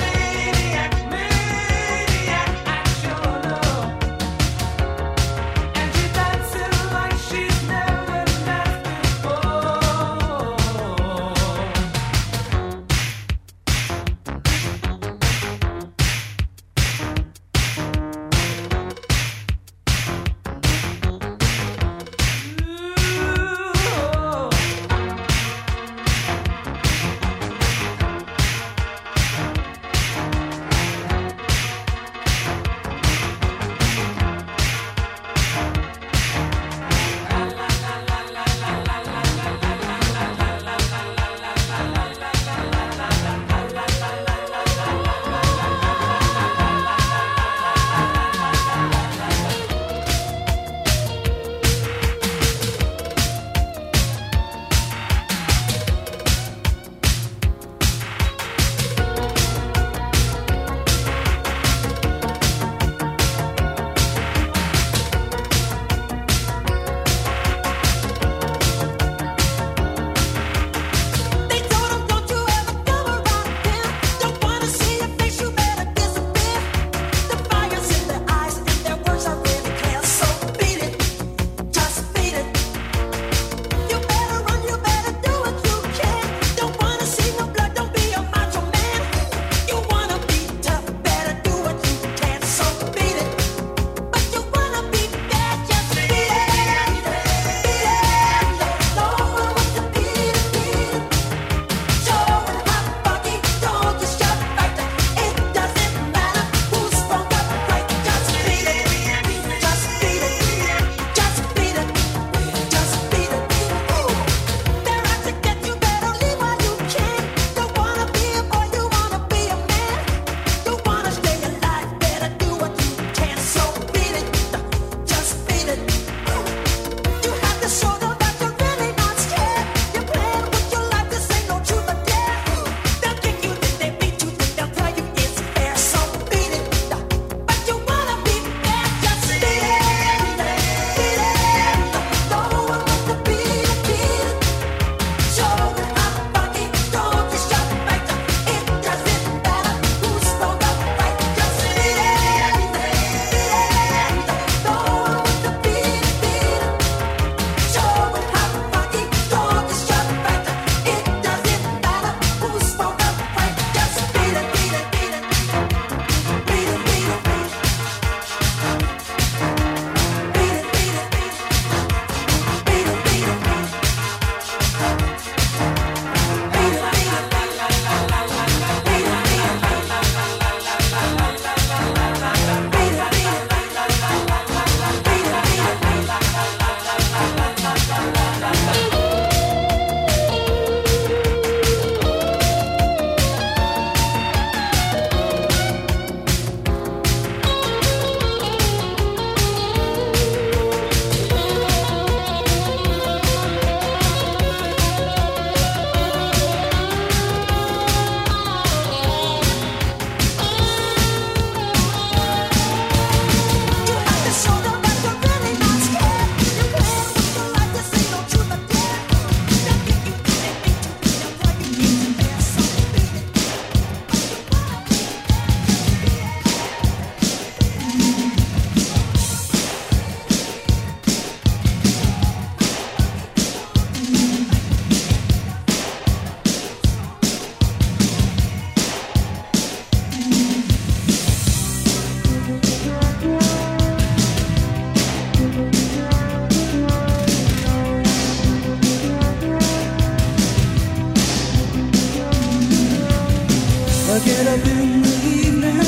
I get up in the evening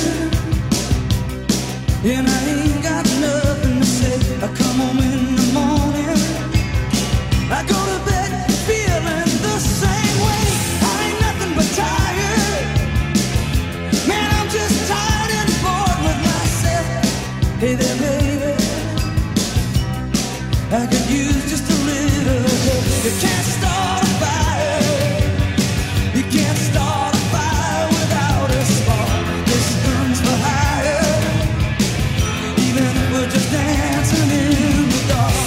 and I ain't got nothing to say. I come home in the morning, I go to bed feeling the same way. I ain't nothing but tired, man, I'm just tired and bored with myself. Hey there baby, I could use just a little help. You can't start a fire, you can't start a fire without a spark. This gun's for hire, even if we're just dancing in the dark.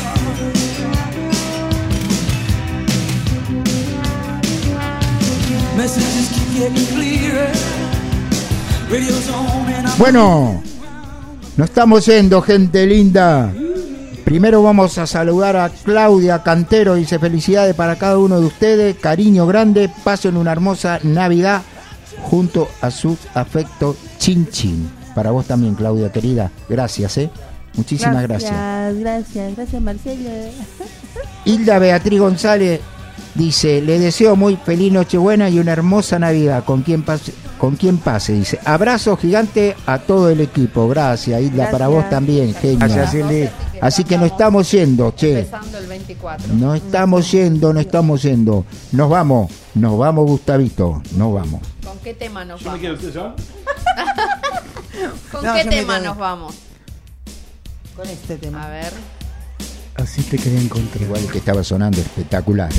Messages keep getting clearer, radio's on and I'm Bueno, nos estamos yendo, gente linda. Primero vamos a saludar a Claudia Cantero, dice felicidades para cada uno de ustedes, cariño grande, pasen una hermosa Navidad junto a sus afectos Chin Chin. Para vos también, Claudia querida, gracias, muchísimas gracias. Gracias Marcelo. Hilda Beatriz González dice, le deseo muy feliz Nochebuena y una hermosa Navidad, con quien pase, dice, abrazo gigante a todo el equipo, gracias Hilda, Gracias. para vos también, genia. Gracias, Hilda. Así que no estamos yendo, che. Empezando el 24. No estamos yendo. Nos vamos, Gustavito, nos vamos. ¿Con qué tema nos Yo me vamos? quiero, ¿ustedes van? ¿Con No, qué yo me tema quedo. nos vamos? Con este tema. A ver. Así te quería encontrar. Igual que estaba sonando espectacular,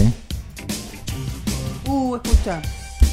Escucha.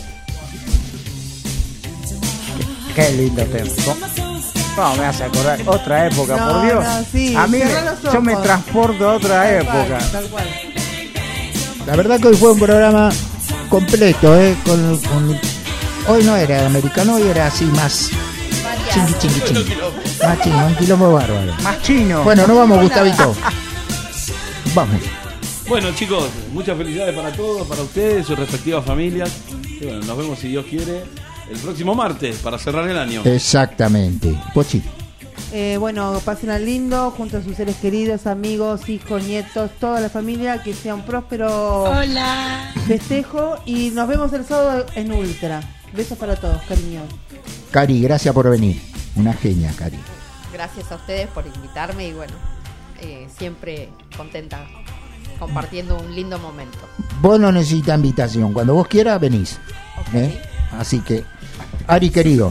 Qué lindo tema. No, me hace acordar otra época, No, por Dios. no, sí, a mí cerrá los yo me ojos. transporto a otra Tal época. cual, tal cual. La verdad que hoy fue un programa completo, hoy no era americano, hoy era así más chingui. Más chino, un quilombo bárbaro. Más chino. Bueno, nos vamos, Gustavito. Vamos. Bueno, chicos, muchas felicidades para todos, para ustedes, sus respectivas familias. Y bueno, nos vemos, si Dios quiere, el próximo martes para cerrar el año. Exactamente. Pochi. Bueno, pásenla lindo junto a sus seres queridos, amigos, hijos, nietos, toda la familia, que sea un próspero festejo y nos vemos el sábado en Ultra. Besos para todos, cariño. Cari, gracias por venir. Una genia, Cari. Gracias a ustedes por invitarme y bueno, siempre contenta compartiendo un lindo momento. Vos no necesitas invitación. Cuando vos quieras, venís. Así que, Ari querido.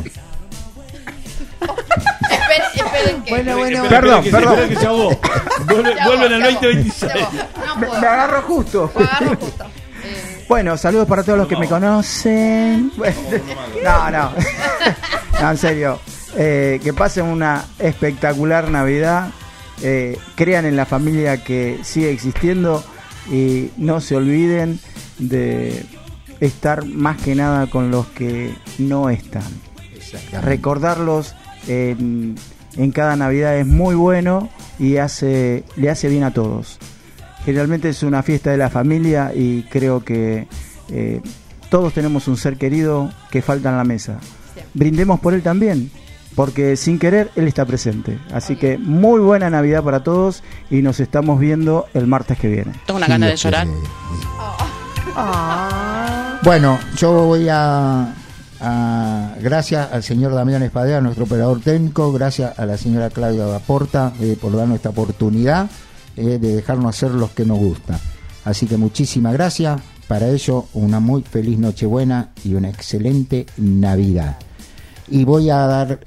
Esperen que... Bueno. Perdón. Esperen que se ahogó. Vuelven al 2026. Me agarro justo. Bueno, saludos para todos los que me conocen. No, en serio. Que pasen una espectacular Navidad. Crean en la familia que sigue existiendo y no se olviden de estar más que nada con los que no están. Recordarlos en cada Navidad es muy bueno y le hace bien a todos. Generalmente es una fiesta de la familia y creo que todos tenemos un ser querido que falta en la mesa. Brindemos por él también, porque sin querer él está presente. Así que muy buena Navidad para todos y nos estamos viendo el martes que viene. Tengo una gana de llorar. Bueno, yo voy a gracias al señor Damián Espadea, nuestro operador técnico, gracias a la señora Claudia Laporta por darnos esta oportunidad de dejarnos hacer los que nos gusta. Así que muchísimas gracias. Para ello, una muy feliz Nochebuena y una excelente Navidad. Y voy a dar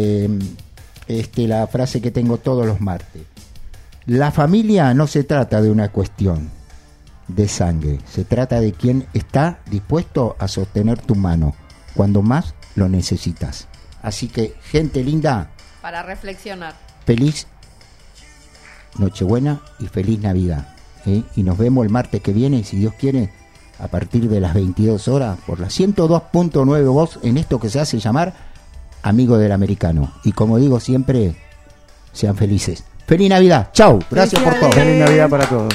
la frase que tengo todos los martes. La familia no se trata de una cuestión de sangre, se trata de quien está dispuesto a sostener tu mano cuando más lo necesitas. Así que, gente linda, Para reflexionar. feliz Nochebuena y feliz Navidad. Y nos vemos el martes que viene, si Dios quiere, a partir de las 22 horas, por la 102.9 Voz, en esto que se hace llamar Amigo del Americano. Y como digo siempre, sean felices. ¡Feliz Navidad! ¡Chau! Gracias por todo. Feliz Navidad para todos.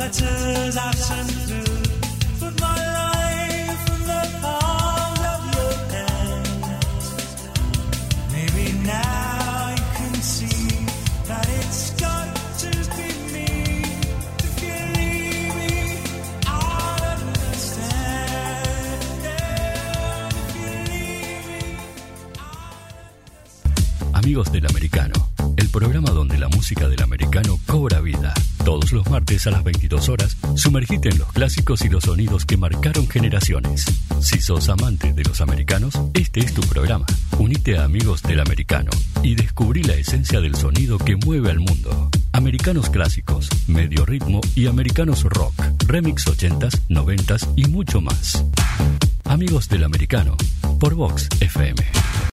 letters I've sent through. Put my life in the palm of your hands. Maybe now you can see that it's got to be me. If you leave me, I'll understand. If you leave me, Amigos del Americano, el programa donde la música del americano cobra vida. Todos los martes a las 22 horas, sumergite en los clásicos y los sonidos que marcaron generaciones. Si sos amante de los americanos, este es tu programa. Unite a Amigos del Americano y descubrí la esencia del sonido que mueve al mundo. Americanos clásicos, medio ritmo y americanos rock, remix 80s, 90s y mucho más. Amigos del Americano, por Vox FM.